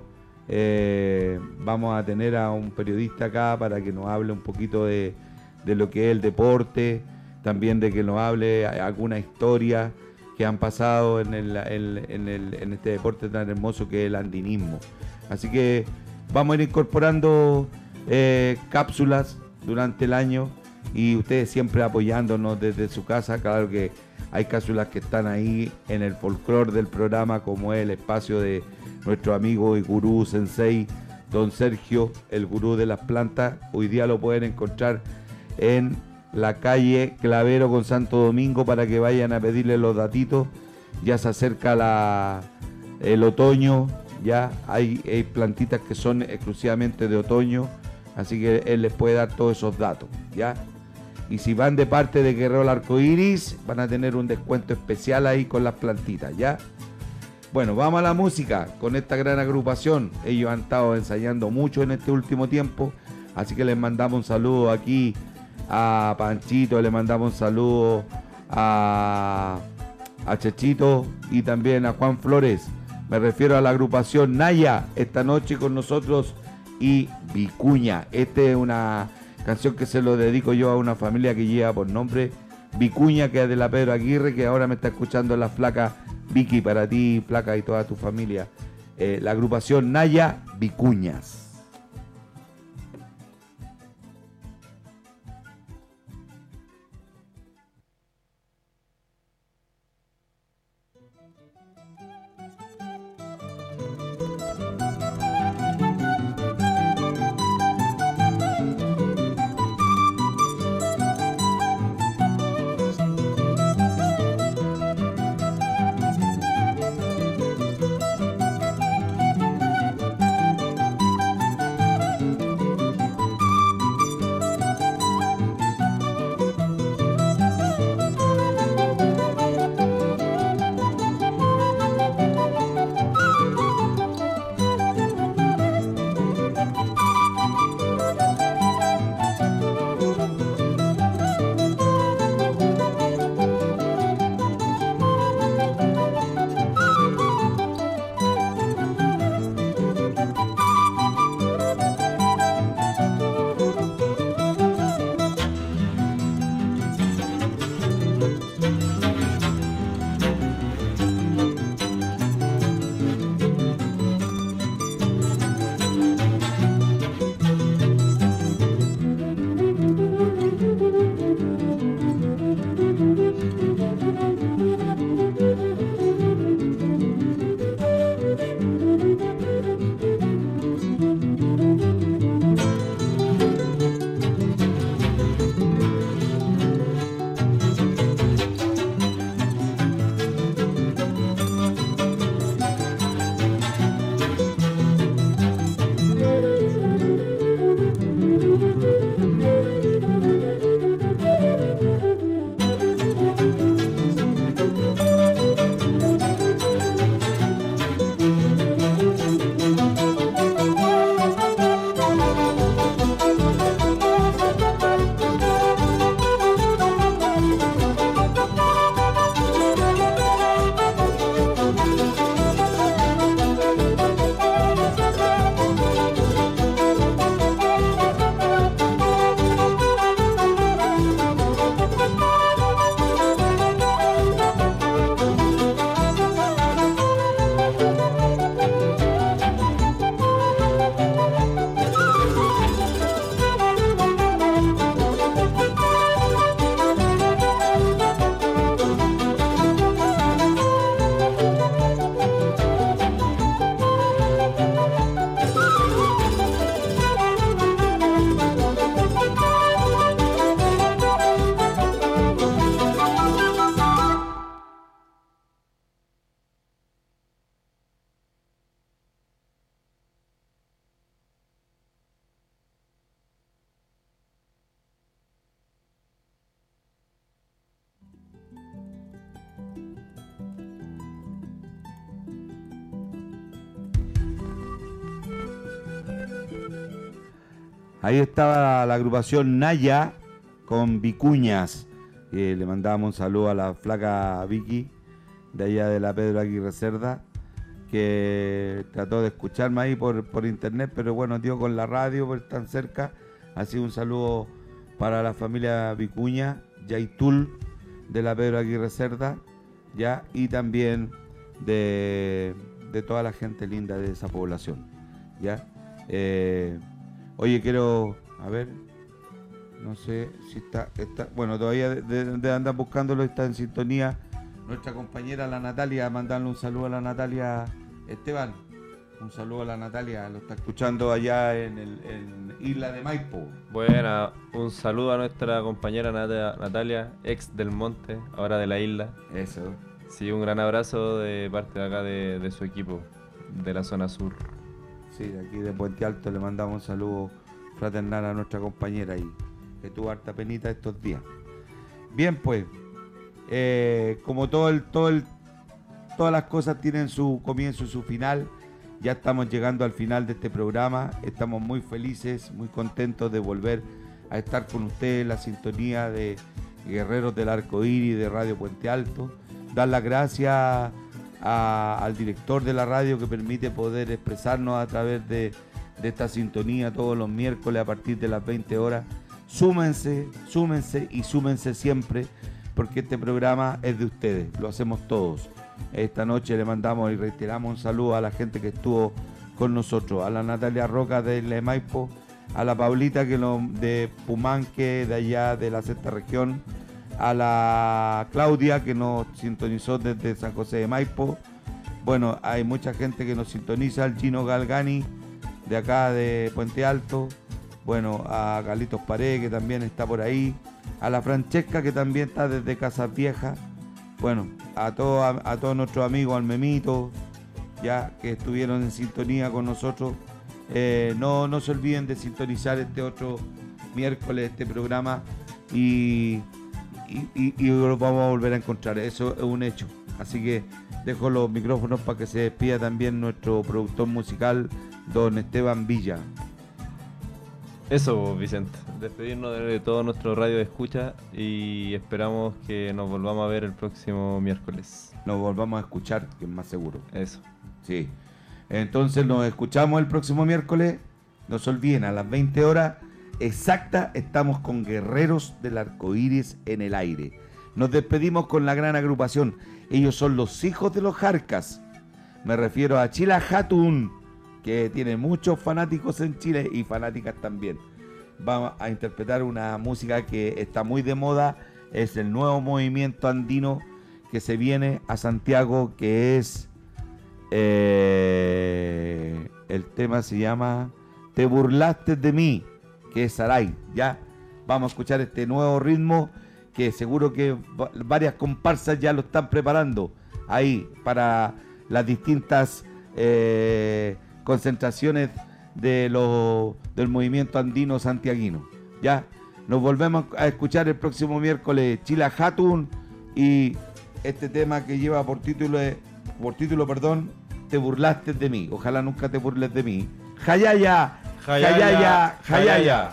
eh, vamos a tener a un periodista acá para que nos hable un poquito de, de lo que es el deporte, también de que nos hable alguna historia que han pasado en, el, en, en, el, en este deporte tan hermoso que es el andinismo. Así que vamos a ir incorporando eh, cápsulas durante el año y ustedes siempre apoyándonos desde su casa. Claro que hay cápsulas que están ahí en el folclore del programa, como es el espacio de nuestro amigo y gurú sensei don Sergio, el gurú de las plantas. Hoy día lo pueden encontrar en la calle Clavero con Santo Domingo para que vayan a pedirle los datitos ya se acerca la, el otoño, ya hay, hay plantitas que son exclusivamente de otoño, así que él les puede dar todos esos datos, ¿ya? Y si van de parte de Guerrero el Arcoiris, van a tener un descuento especial ahí con las plantitas, ¿ya? Bueno, vamos a la música con esta gran agrupación. Ellos han estado ensayando mucho en este último tiempo, así que les mandamos un saludo aquí a Panchito, le mandamos un saludo a, a Chechito y también a Juan Flores. Me refiero a la agrupación Naya, esta noche con nosotros, y Vicuña. Esta es una canción que se lo dedico yo a una familia que lleva por nombre Vicuña, que es de la Pedro Aguirre, que ahora me está escuchando la flaca Vicky, para ti, flaca, y toda tu familia. Eh, la agrupación Naya Vicuñas. Ahí estaba la agrupación Naya con Vicuñas. Eh, le mandamos un saludo a la flaca Vicky, de allá de la Pedro Aguirre Cerda, que trató de escucharme ahí por, por internet, pero bueno, dio con la radio por tan cerca. Así un saludo para la familia Vicuña, Yaitul, de la Pedro Aguirre Cerda, ya, y también de, de toda la gente linda de esa población, ya. Eh, Oye, quiero, a ver, no sé si está, está bueno, todavía de, de, de andan buscándolo, está en sintonía nuestra compañera la Natalia, mandarle un saludo a la Natalia Esteban, un saludo a la Natalia, lo está escuchando allá en, el, en Isla de Maipo. Buena, un saludo a nuestra compañera Nat- Natalia, ex del Monte, ahora de la isla. Eso. Sí, un gran abrazo de parte de acá de, de su equipo, de la zona sur. Sí, de aquí de Puente Alto le mandamos un saludo fraternal a nuestra compañera y que tuvo harta penita estos días. Bien, pues, eh, como todo el, todo el, todas las cosas tienen su comienzo y su final, ya estamos llegando al final de este programa. Estamos muy felices, muy contentos de volver a estar con ustedes en la sintonía de Guerreros del Arcoíris de Radio Puente Alto. Dar las gracias a, al director de la radio que permite poder expresarnos a través de, de esta sintonía todos los miércoles a partir de las veinte horas. Súmense, súmense y súmense siempre, porque este programa es de ustedes, lo hacemos todos. Esta noche le mandamos y reiteramos un saludo a la gente que estuvo con nosotros, a la Natalia Roca de Le Maipo, a la Paulita que lo, de Pumanque, de allá de la sexta región, a la Claudia que nos sintonizó desde San José de Maipo. Bueno, hay mucha gente que nos sintoniza, al Gino Galgani de acá de Puente Alto, bueno, a Carlitos Paredes que también está por ahí, a la Francesca que también está desde Casas Viejas, bueno, a todos a, a todos nuestros amigos, al Memito, ya que estuvieron en sintonía con nosotros. Eh, no, no se olviden de sintonizar este otro miércoles este programa y, y, y, y lo vamos a volver a encontrar, eso es un hecho. Así que dejo los micrófonos para que se despida también nuestro productor musical, don Esteban Villa. Eso, Vicente, despedirnos de todo nuestro radio de escucha y esperamos que nos volvamos a ver el próximo miércoles. Nos volvamos a escuchar, que es más seguro. Eso. Sí. Entonces nos escuchamos el próximo miércoles. No se olviden, a las veinte horas exacta estamos con Guerreros del Arcoíris en el aire. Nos despedimos con la gran agrupación. Ellos son los Hijos de los Jarcas. Me refiero a Chila Hatun, que tiene muchos fanáticos en Chile y fanáticas también. Vamos a interpretar una música que está muy de moda. Es el nuevo movimiento andino que se viene a Santiago, que es... Eh, el tema se llama Te burlaste de mí, que es Saray. Ya vamos a escuchar este nuevo ritmo que seguro que varias comparsas ya lo están preparando ahí para las distintas eh, concentraciones de lo, del movimiento andino santiaguino. Ya nos volvemos a escuchar el próximo miércoles Chila Hatun y este tema que lleva por título por título, perdón, Te burlaste de mí. Ojalá nunca te burles de mí. Jayaya, jayaya, jayaya.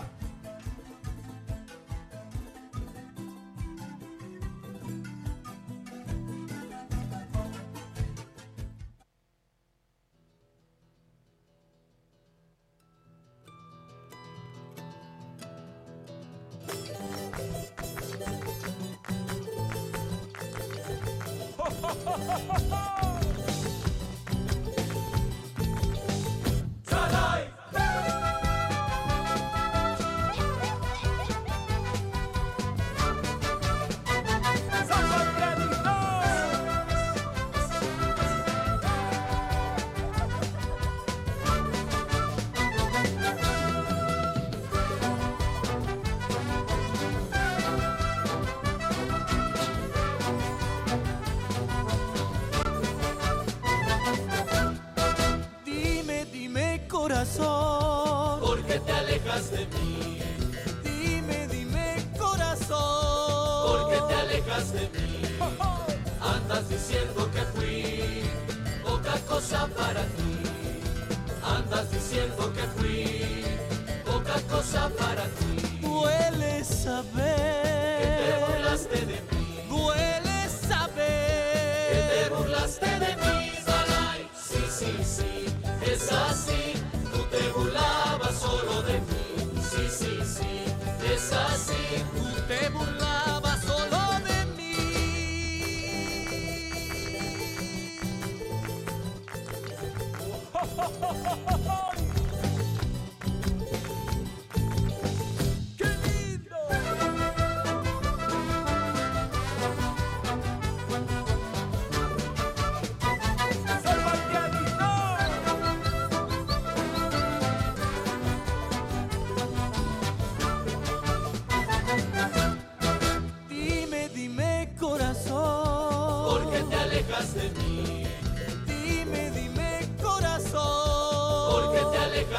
Porque te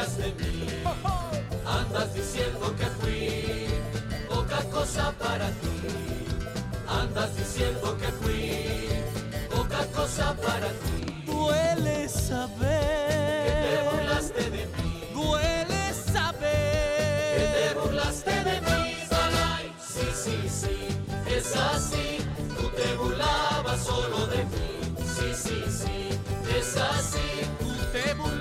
burlas de mí. Andas diciendo que fui poca cosa para ti. Andas diciendo que fui poca cosa para ti. Duele saber que te burlaste de mí. Duele saber que te burlaste de mí. Salai, sí, sí, sí, es así. Tú te burlabas solo de mí. Sí, sí, sí, es así. Tú te burlabas